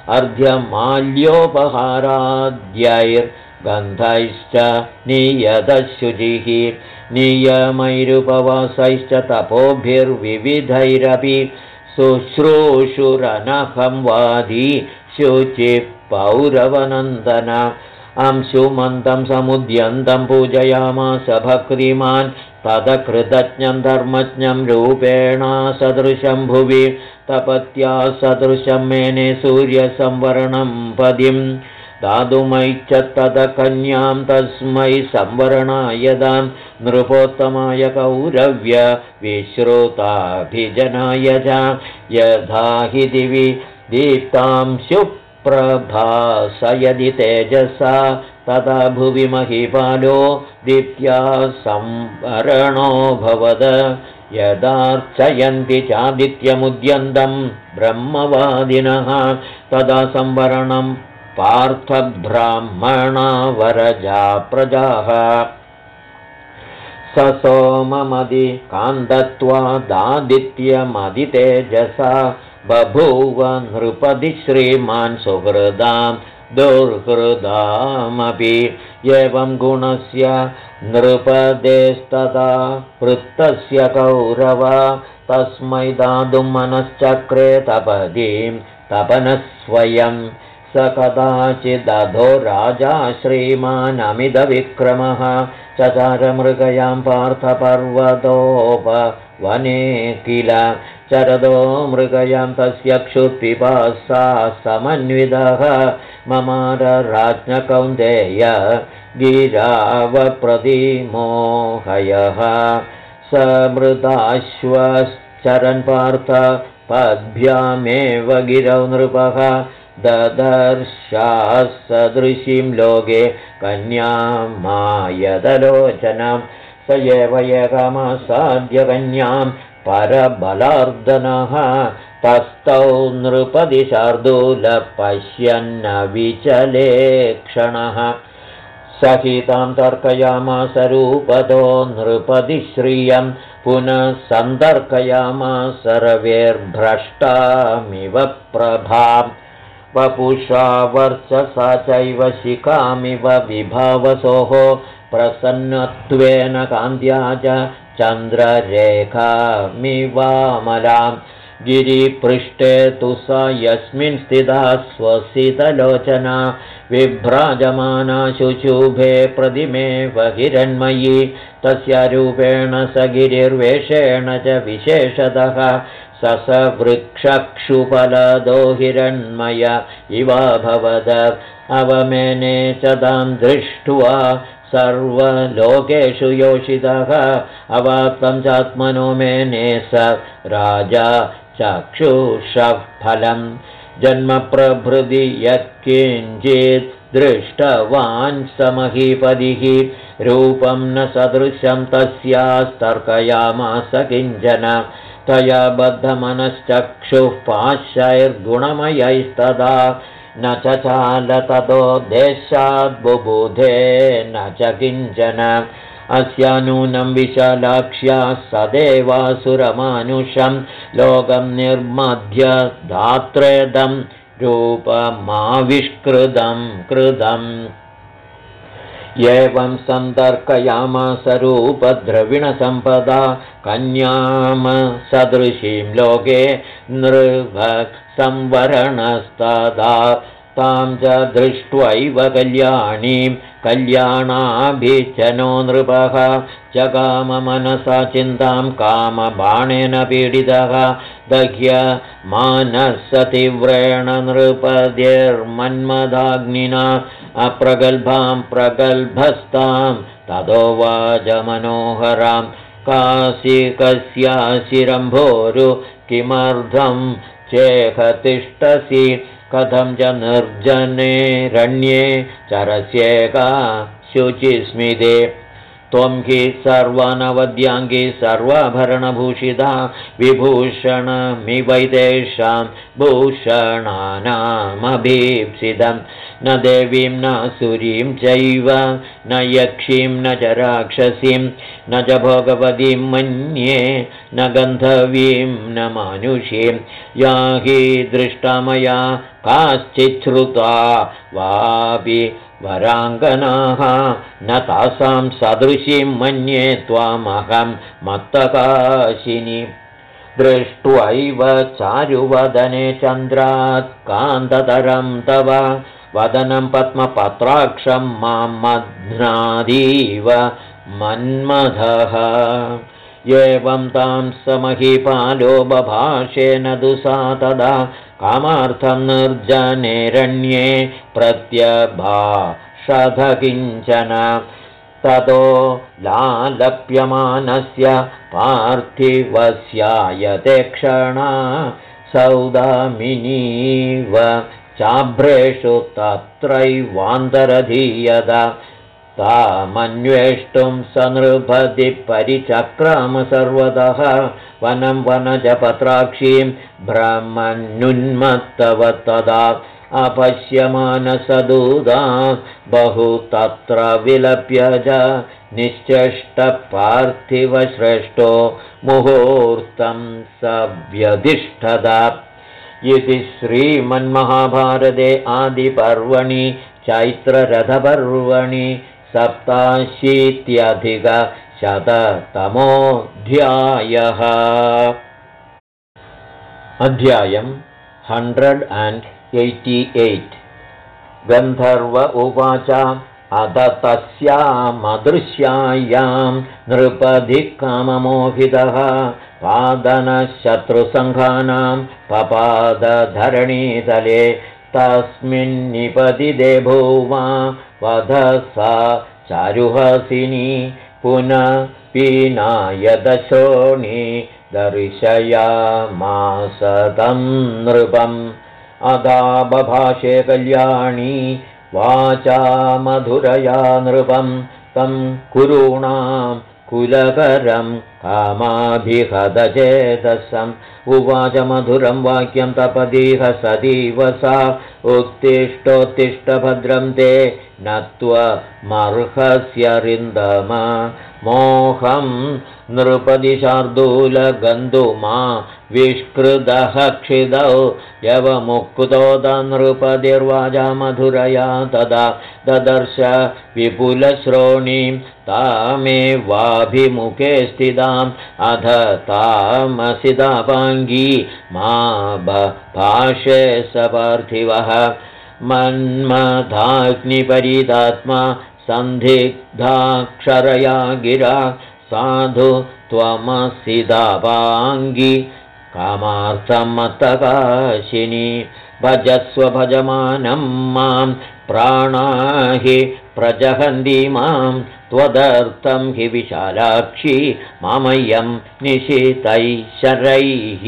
अर्ध्यमाल्योपहाराद्यैर्गन्धैश्च नियतशुचिः नियमैरुपवासैश्च तपोभिर्विविधैरपि शुश्रूषुरनहं वादी शुचिः पौरवनन्दन अंशुमन्तं समुद्यन्तं पूजयामास भक्तिमान् तदकृतज्ञं धर्मज्ञं रूपेणा सदृशं भुवि तपत्या सदृशं मेने सूर्यसंवरणं पदिं दातुमैच्छ तदकन्यां तस्मै संवरणाय दां नृपोत्तमाय कौरव्य विश्रुताभिजनाय च यथा हि दिवि दीप्तांशुप्रभासयदि तेजसा तदा भुवि महीपालो दीप्त्या संवरणो भवद यदार्चयन्ति चादित्यमुद्यन्तं ब्रह्मवादिनः तदा संवरणं पार्थब्राह्मणा वरजा प्रजाः स सोममदि कान्तत्वादादित्यमदितेजसा बभूव नृपति श्रीमान् सुहृदां दुर्हृदामपि एवं गुणस्य नृपदेस्तदा वृत्तस्य कौरव तस्मै दातुं मनश्चक्रे तपदीं तपनस्वयं स कदाचिदधो राजा श्रीमानमिदविक्रमः चचारमृगयां पार्थपर्वतोपवने किल चरदो मृगयां तस्य क्षुत्पिपासा समन्वितः ममार राज्ञकौन्तेय गिरावप्रतिमोहयः समृताश्वश्चरन् पार्थ पद्भ्यामेव गिरौ नृपः ददर्शासदृशीं लोके कन्यां मायदलोचनं स एव एकमासाद्य कन्यां परबलार्दनः तस्थौ नृपति शार्दूलपश्यन्न विचले क्षणः सहितां तर्कयामास रूपतो नृपति श्रियं पुनः सन्तर्कयामास रवेर्भ्रष्टामिव प्रभाम् वपुषा वर्चसा चैव शिखामिव विभावसोः प्रसन्नत्वेन कान्त्या च चन्द्ररेखामिवामलां गिरिपृष्ठे तु सा यस्मिन् स्थिता स्वसितलोचना विभ्राजमाना शुशुभे प्रतिमे हिरण्मयी तस्य रूपेण स गिरिर्वेषेण च विशेषतः ससवृक्षक्षुफलदो हिरण्मय इवाभवद अवमेने च तां दृष्ट्वा सर्वलोकेषु योषितः अवाप्तं चात्मनो मेने स राजा चक्षुषः फलम् जन्मप्रभृति यत्किञ्चित् दृष्टवान् समहीपदिः रूपं न सदृशं तस्यास्तर्कयामास किञ्चन तया बद्धमनश्चक्षुः पाशैर्गुणमयैस्तदा न च चाल ततो देशाद्बुबुधे न च किञ्चन अस्या नूनं विशालाक्ष्या सदेवासुरमानुषं लोकं निर्मध्य धात्रेदं रूपमाविष्कृतं कृतम् एवं सन्तर्कयामास रूपद्रविणसम्पदा कन्यामसदृशीं लोके नृभक्संवरणस्तदा तां च दृष्ट्वैव कल्याणीं कल्याणाभिचनो नृपः जगाममनसा चिन्तां कामबाणेन पीडितः दह्यमानः तीव्रेण नृपतिर्मन्मदाग्निना अप्रगल्भां प्रगल्भस्तां तदोवाच मनोहरां काशिकस्याशिरम्भोरु किमर्थं चेह तिष्ठसि कथं च निर्जने रण्ये चरस्येका शुचिस्मिते त्वं हि सर्वानवद्याङ्गी सर्वाभरणभूषिता विभूषणमिवैतेषां भूषणानामभीप्सितं न देवीं न सुरीं चैव न यक्षीं न च राक्षसीं न च भोगवतीं मन्ये न गन्धर्वीं न मानुषीं या हि दृष्टा मया काश्चिच्छ्रुता वापि वराङ्गनाः न तासां सदृशीं मन्ये त्वामहं मत्तकाशिनि दृष्ट्वैव चारुवदने चन्द्रात् कान्ततरं तव वदनं पद्मपत्राक्षं मां मध्नादीव मन्मथः एवं तां समहीपालो बभाषेण दुसा तदा कामार्थं निर्जनेरण्ये प्रत्यभाषध किञ्चन ततो लालप्यमानस्य पार्थिवस्यायते क्षणा सौदामिनीव चाभ्रेषु तत्रैवान्तरधीयत तामन्वेष्टुं सनृभति परिचक्राम सर्वतः वनं वनजपत्राक्षीं भ्रमन्नुन्मत्तवत्तदा अपश्यमानसदूदा बहु तत्र विलप्य च निश्चेष्टपार्थिवश्रेष्ठो मुहूर्तं सव्यधिष्ठद इति श्रीमन्महाभारते आदिपर्वणि चैत्ररथपर्वणि 87-शततमोऽध्यायः। अध्यायं 188। गन्धर्व उवाच अध तस्यामदृश्यायां नृपधिकाममोहितः पादनशत्रुसङ्घानां पपादधरणीतले तस्मिन्निपतिते भूमा वध सा चारुहासिनी पुनः पीनाय दशोणि दर्शयामास तं नृपम् अदा बभाषे कल्याणी वाचा मधुरया नृपं तं कुरूणां कुलकरं कामाभिहतचेतसम् उवाच मधुरं वाक्यं तपदीह सदीव सा उत्तिष्ठोत्तिष्ठ भद्रं ते नत्वमर्हस्य रिन्दम मोहं नृपदिशार्दूलगन्धुमा विष्कृतः क्षिदौ यवमुक्तोद नृपतिर्वाजा मधुरया तदा ददर्श विपुलश्रोणीं तामेवाभिमुखे स्थिताम् अध तामसितापाङ्गी मा बभाषे स पार्थिवः मन्मथाग्निपरीतात्मा सन्दिग्धाक्षरया गिरा साधु त्वमसितापाङ्गी कामार्थमत्तकाशिनी भजस्व भजमानं मां प्राणा हि प्रजहन्ति मां त्वदर्थं हि विशालाक्षी मामय्यं निशितैः शरैः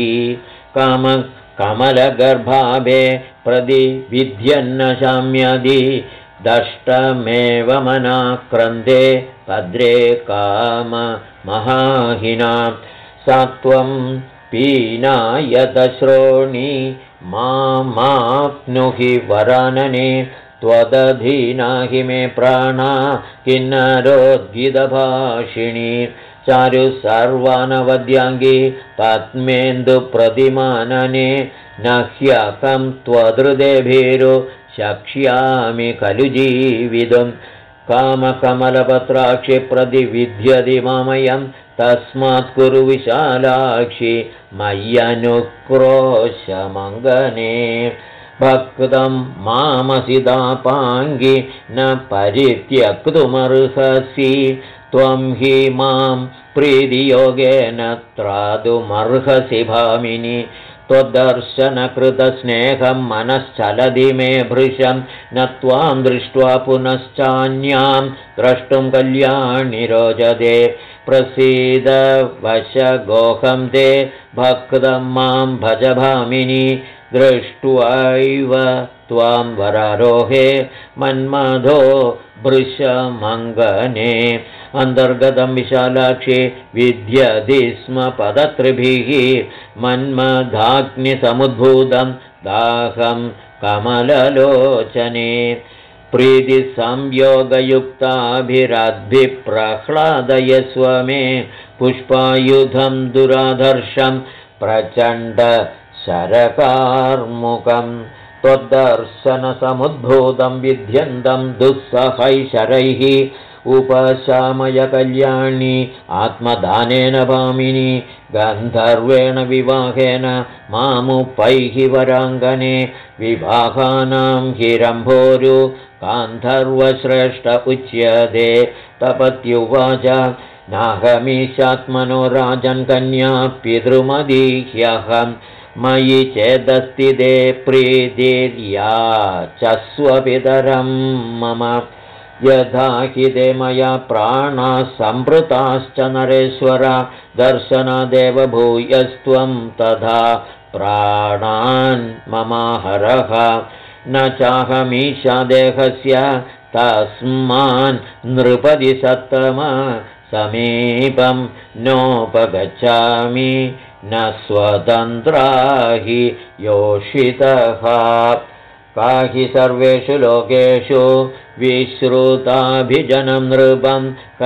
कमलगर्भाभे प्रतिविध्यन्न शाम्यदि दष्टमेव मनाक्रन्दे भद्रे काममहाहिना सा त्वं पीनायतश्रोणी मामाप्नुहि वरानने त्वदधीना हि मे प्राणा किन्नरोद्गितभाषिणी चारु सर्वानवद्याङ्गी पद्मेन्दुप्रतिमानने न ह्यहं त्वदृदेभीरो शक्ष्यामि खलु जीवितुं कामकमलपत्राक्षि प्रतिविध्यति मामयं तस्मात् कुरु विशालाक्षि मय्यनुक्रोशमङ्गने भक्तं मामसिदापाङ्गी न परित्यक्तुमर्हसि त्वं हि मां प्रीतियोगेन त्रातुमर्हसि भामिनि त्वद्दर्शनकृतस्नेहं मनश्चलति मे भृशं न त्वां दृष्ट्वा पुनश्चान्यां द्रष्टुं कल्याणि रोचते प्रसीद वशगोहं ते भक्तं मां भज भामिनि दृष्ट्वैव त्वां वरारोहे मन्मथो भृशमङ्गने अन्तर्गतं विशालाक्षि विद्यति स्म पदत्रिभिः मन्मथाग्निसमुद्भूतं दाहं कमललोचने प्रीतिसंयोगयुक्ताभिरद्भिप्रह्लादयस्व मे पुष्पायुधं दुराधर्षं प्रचण्ड शरकार्मुकं त्वद्दर्शनसमुद्भूतं विध्यन्तं दुःसहैशरैः उपशामय कल्याणी आत्मदानेन भामिनी गन्धर्वेण विवाहेन मामुपैः वराङ्गने विवाहानां हिरम्भोरु गान्धर्वश्रेष्ठ उच्यते तपत्युवाच नाहमीशात्मनो राजन् कन्या पितृमदीह्यहं मयि चेदस्ति ते प्रीतिर्या च स्वपितरं मम यथा हि ते मया प्राणाः सम्पृताश्च नरेश्वर दर्शनादेव भूयस्त्वं तथा प्राणान् ममाहरः न चाहमीशा देहस्य तस्मान् नृपति सत्तम समीपं नोपगच्छामि न स्वतन्त्रा हि योषितः काहि सर्वेषु लोकेषु विश्रुताभिजनं नृपं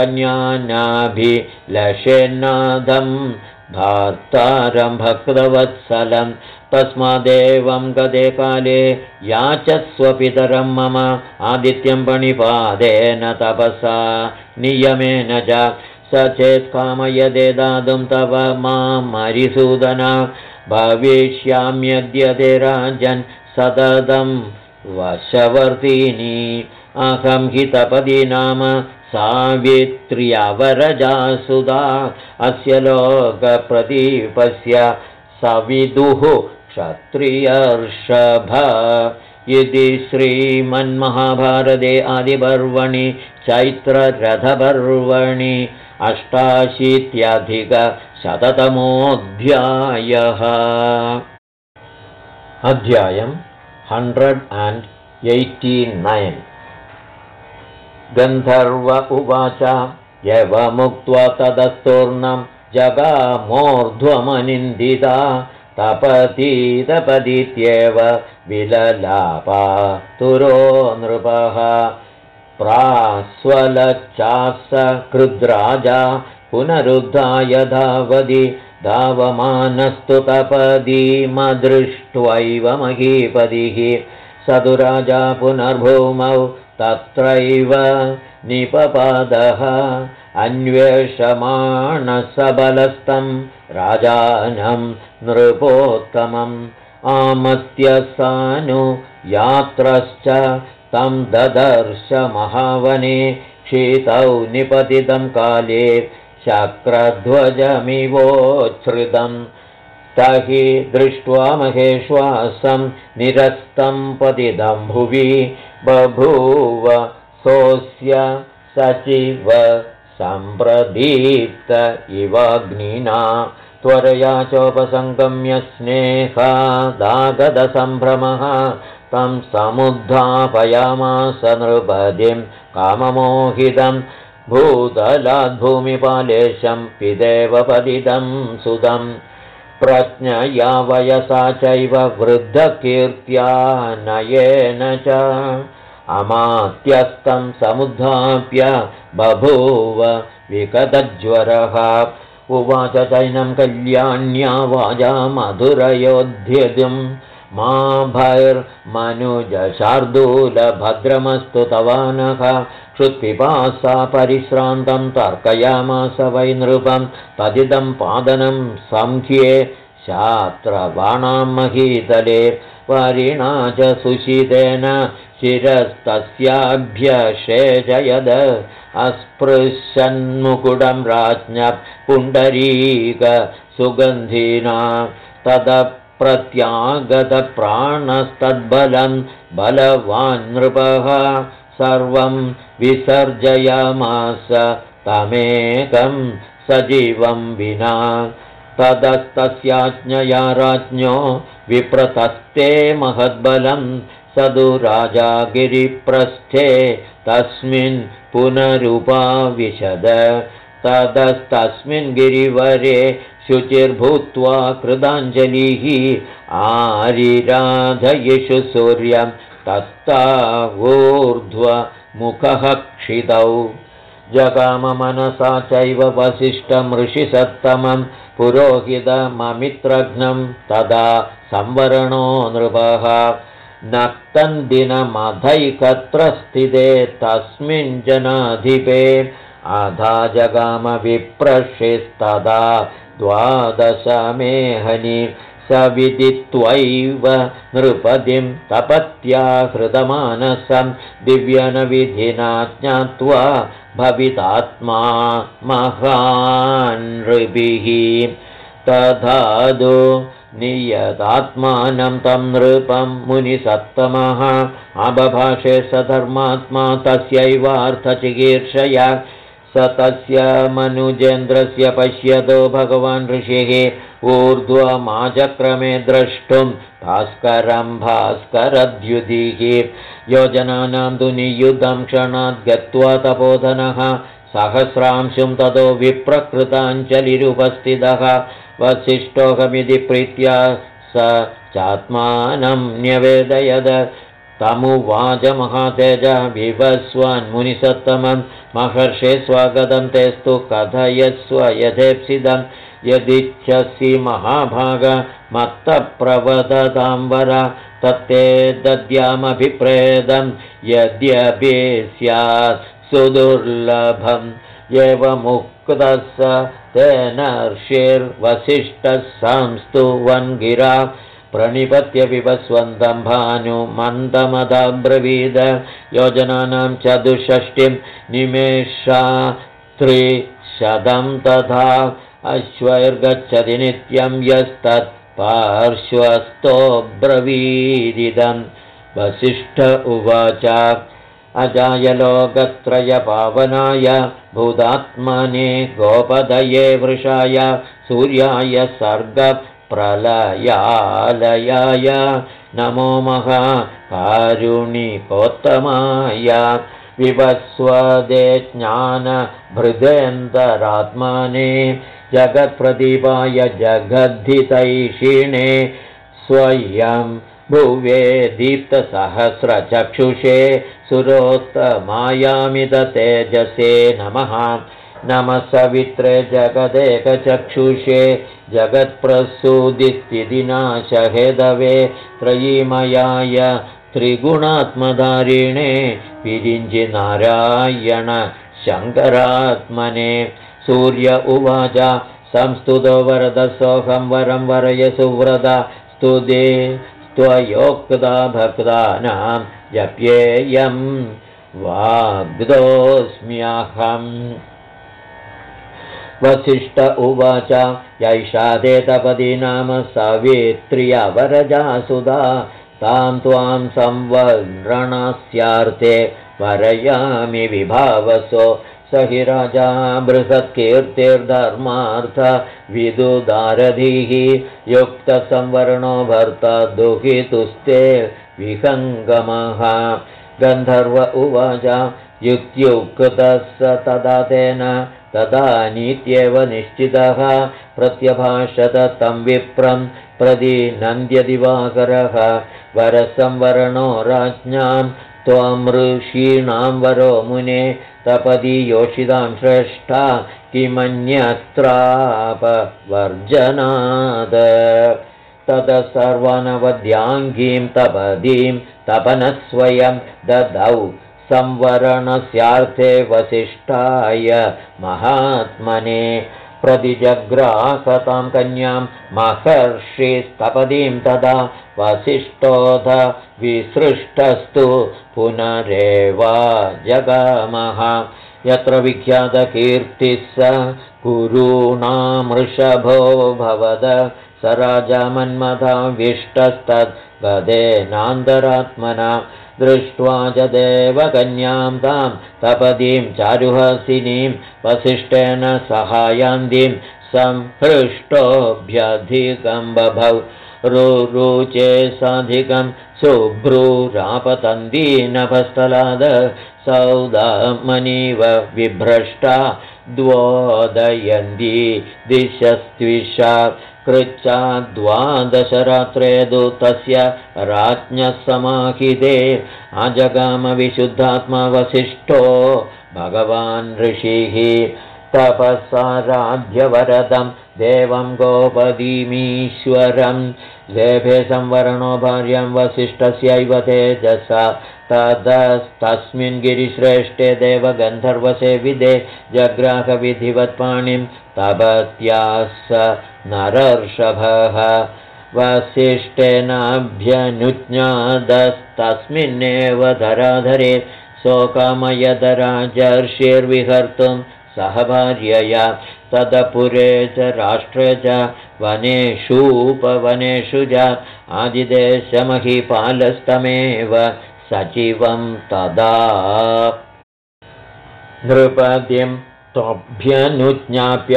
कन्यानाभिलषेन्नादं भर्तारं भक्तवत्सलं तस्मादेवं गते काले याचस्व पितरं मम आदित्यं पणिपादेन तपसा नियमेन च स चेत् कामयदे दातुं तव मामरिसूदन भविष्याम्यद्य ते राजन् सततं वशवर्तिनी अहं हि तपदी नाम सावित्र्यवरजासुधा अस्य लोकप्रदीपस्य सविदुः क्षत्रियर्षभ इति श्रीमन्महाभारते आदिपर्वणि चैत्ररथपर्वणि 88-शततमोऽध्यायः। अध्यायम् 189। गन्धर्व उवाच यवमुक्त्वा तदस्तूर्णं जगामोर्ध्वमनिन्दिता तपतीत्येव विललापा तुरो नृपः प्रास्वलच्चास कृद्राजा पुनरुद्धाय धावति धावमानस्तु तपदीमदृष्ट्वैव महीपतिः स तु राजा पुनर्भूमौ तत्रैव निपपादः अन्वेषमाणसबलस्तं राजानं नृपोत्तमम् आमत्यसानुयात्रश्च तं ददर्श महावने शीतौ निपतितं काले शक्रध्वजमिवोच्छ्रितं तहि दृष्ट्वा महेश्वासं निरस्तं पतितं भुवि बभूव सोऽस्य सचिव सम्प्रदीप्त इवाग्निना त्वरया चोपसङ्गम्य स्नेहादागतसम्भ्रमः तं समुद्धापयामास नृपतिं काममोहितं भूतलाद्भूमिपालेशं पिदेव पतितं सुतं प्रज्ञया वयसा चैव वृद्धकीर्त्या नयेन च अमात्यस्तं समुद्धाप्य बभूव विकटज्वरः उवाच चैनं कल्याण्या वाजा मधुरयोध्यजुं मा भैर्मनुजशार्दूलभद्रमस्तु तवानः क्षुत्पिपासा परिश्रान्तं तर्कयामास वै नृपं पतितं पादनं संख्ये शात्रबाणां महीतले परिणा च सुशीतेन शिरस्तस्याभ्यषेचयद अस्पृशन्मुकुटं राज्ञः पुण्डरीक सुगन्धिना तदप्रत्यागतप्राणस्तद्बलं बलवान् नृपः सर्वं विसर्जयामास तमेकं सजीवं विना तदस्तस्याज्ञया राज्ञो विप्रतस्ते महद्बलं सदु राजा गिरिप्रस्थे तस्मिन् पुनरुपाविशद ततस्तस्मिन् गिरिवरे शुचिर्भूत्वा कृताञ्जलिः आरिराधयिषु सूर्यं तस्तावूर्ध्वमुखः क्षितौ जगाममनसा चैव वसिष्ठमृषिसत्तमं पुरोहितममित्रघ्नं तदा संवरणो नृपः नक्तन्दिनमधैकत्र स्थिते तस्मिन् जनाधिपे अधा जगामविप्रशिस्तदा द्वादशमेहनि स विदित्वैव नृपतिं तपत्या हृतमानसं दिव्यनविधिना ज्ञात्वा भवितात्मा महान् नृभिः तथादो नियतात्मानं तं नृपं मुनिसत्तमः अबभाषे स धर्मात्मा तस्यैवार्थचिकीर्षया स तस्य मनुजेन्द्रस्य पश्यतो भगवान् ऋषिः ऊर्ध्वमाचक्रमे द्रष्टुं भास्करं भास्करद्युतिः योजनानां तु नियुद्धं क्षणात् गत्वा तपोधनः सहस्रांशुं ततो विप्रकृताञ्जलिरुपस्थितः वसिष्ठोऽहमिति प्रीत्या स चात्मानं न्यवेदयद तमुवाच महातेज विवस्वान्मुनिसत्तमं महर्षे स्वागतं तेस्तु कथयस्व यथेप्सितं यदिच्छसि महाभाग मत्तप्रवदतां वर तत्ते दद्यामभिप्रेदं यद्यपि स्यात् सुदुर्लभम् एवमुक्तः स तेन ऋषिर्वसिष्ठः संस्तुवन् गिरा प्रणिपत्य विवस्वन्तं भानुमन्दमदाब्रवीद योजनानां चतुष्षष्टिं निमेषा 300 तथा अश्वैर्गच्छति नित्यं यस्तत्पार्श्वस्थोऽब्रवीदिदं वसिष्ठ उवाच अजायलोकत्रयपावनाय भूतात्मने गोपदये वृषाय सूर्याय सर्गप्रलयालयाय नमो महाकारुणिकोत्तमाय विवस्वदे ज्ञानभृदेन्दरात्मने जगत्प्रदीपाय जगद्धितैषिणे स्वयं भुवे दीप्तसहस्रचक्षुषे सुरोत्तमायामित तेजसे नमः नमः सवित्रे जगदेकचक्षुषे जगत्प्रसूदिस्थितिनाशहेदवे त्रयीमयाय त्रिगुणात्मधारिणे विरिञ्चि नारायण शङ्करात्मने सूर्य उवाच संस्तुतो वरदसोऽहं वरं वरय सुव्रत स्तुते त्वयोक्ता भक्तानां जप्येयं वाग्दोऽस्म्यहम् वसिष्ठ उवाच यैषा ते तपदी नाम सवित्र्यवरजासुधा तां त्वां संवरणस्यार्थे वरयामि विभावसो स हि राजा बृहत्कीर्तिर्धर्मार्थ विदुदारधिः युक्तसंवरणो भर्ता दुहितुस्ते विहङ्गमः गन्धर्व उवाच युक्त्युक्तः स तदा तेन तदानीत्येव निश्चितः प्रत्यभाषत तं विप्रं प्रतिनन्द्य दिवाकरः वरसंवरणो राज्ञां त्वं ऋषीणां वरो मुने तपदी योषितां श्रेष्ठा किमन्यत्रापवर्जनात् ततः सर्वानवद्याङ्गीं तपदीं तपनस्वयं ददौ संवरणस्यार्थे वसिष्ठाय महात्मने प्रतिजग्रासतां कन्यां महर्षिस्तपदीं तदा वसिष्ठोऽध विसृष्टस्तु पुनरेवा जगामः यत्र विख्यातकीर्तिः स कुरूणामृषभो भवद स राजा मन्मथाविष्टस्तद्गदेनान्तरात्मना दृष्ट्वा च देवकन्यां तां तपदीं चारुहसिनीं वसिष्ठेन सहायान्तीं संहृष्टोऽभ्यधिकं बभौ रुरुचे साधिकं शुभ्रूरापतन्दीनभस्थलाद सौदामनीव विभ्रष्टा द्वोदयन्ती दिशस्त्विषा कृच्छा द्वादशरात्रेदु तस्य राज्ञः समाहिते अजगाम विशुद्धात्मा वसिष्ठो भगवान् ऋषिः तपसाराध्यवरदं देवं गोपदीमीश्वरं लेभे संवरणो भार्यां वसिष्ठस्यैव तेजसा तदस्तस्मिन् गिरिश्रेष्ठे देवगन्धर्वसेविदे जग्राहविधिवत्पाणिं तपत्यास नरर्षभः वसिष्ठेनाभ्यनुज्ञातस्तस्मिन्नेव धराधरे शोकामयधराजर्षिर्विहर्तुं सह भार्यया तदपुरे च राष्ट्रे च वनेषूपवनेषु च आदिदेशमहीपालस्तमेव सचिवं तदा नृपतिं त्वभ्यनुज्ञाप्य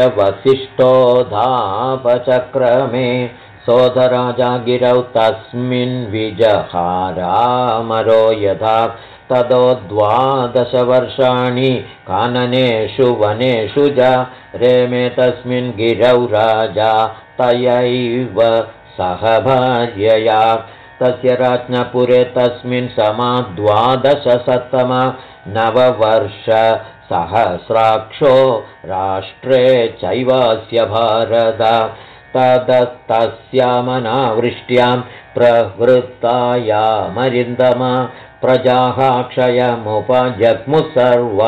वसिष्ठोधापचक्रमे सोधराजा गिरौ तस्मिन् विजहारामरो यथा ततो 12 वर्षाणि काननेषु वनेषु च रेमे तस्मिन् गिरौ राजा तयैव सह भार्यया तस्य राज्ञपुरे तस्मिन् समा 12 नववर्ष सहस्राक्षो राष्ट्रे चैवास्य भारत तदस्तस्यामनावृष्ट्यां प्रवृत्तायामरिन्दमा प्रजाः क्षयमुपजग्मुः सर्वा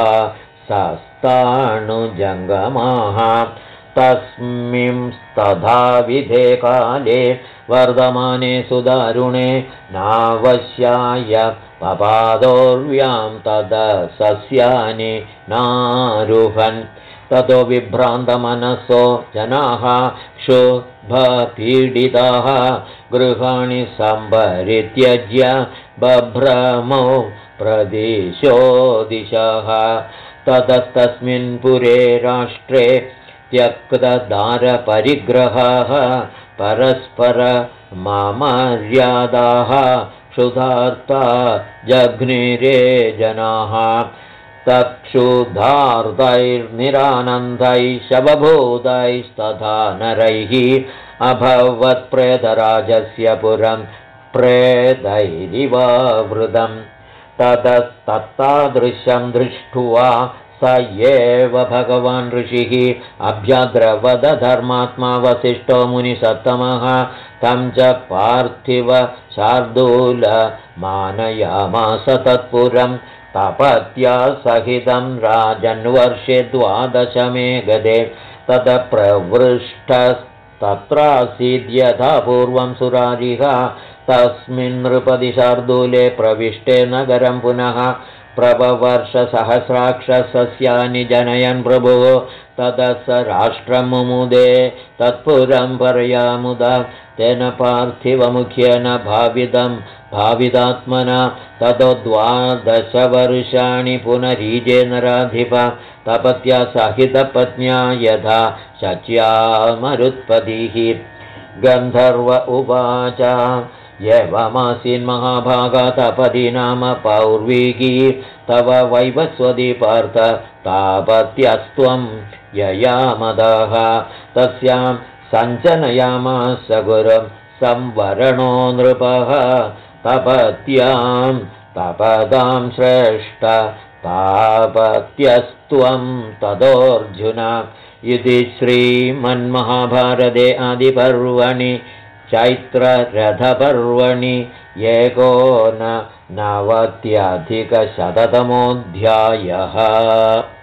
सस्ताणुजङ्गमाः तस्मिंस्तथा विधे काले वर्धमाने सुदारुणे नावश्याय पपादोर्व्यां तद सस्यानि नारुहन् ततो विभ्रान्तमनसो जनाः क्षुभपीडिताः गृहाणि सम्परित्यज्य बभ्रमो प्रदिशो दिशः ततस्तस्मिन् पुरे राष्ट्रे त्यक्तदारपरिग्रहाः परस्पर मामर्यादाः क्षुधार्ता जघ्निरे जनाः तक्षुधार्तैर्निरानन्दैः शवभूतैस्तथा नरैः अभवत्प्रेतराजस्य पुरं प्रेतैरिवावृतं ततस्तत्तादृशं दृष्ट्वा स एव भगवान् ऋषिः अभ्याद्रवदधर्मात्मा वसिष्ठो मुनिसत्तमः तं च पार्थिव शार्दूल मानयामास तत्पुरं तपत्या सहितं राजन्वर्षे 12 गदे ततप्रवृष्टस्तत्रासीद्यथा पूर्वं सुरारिः तस्मिन् नृपति शार्दूले प्रविष्टे नगरं पुनः प्रभवर्षसहस्राक्षसस्यानि जनयन् प्रभुः ततः स राष्ट्रं मुमुदे तत्पुरं परयामुदा तेन पार्थिवमुख्येन भावितात्मना ततो 12 पुनरीजे नराधिप तपत्या सहितपत्न्या यथा शच्यामरुत्पतिः गन्धर्व उवाच एवमासीन्महाभागा तपदि नाम पौर्वीकी तव वैवस्वती पार्थ तापत्यस्त्वं ययामदः तस्यां सञ्जनयामास गुरुं संवरणो नृपः तपत्यां तपदां श्रेष्ठ तापत्यस्त्वं तदोऽर्जुन इति श्रीमन्महाभारते आदिपर्वणि चैत्ररथपर्वणि 19नवत्यधिकशततमोऽध्यायः।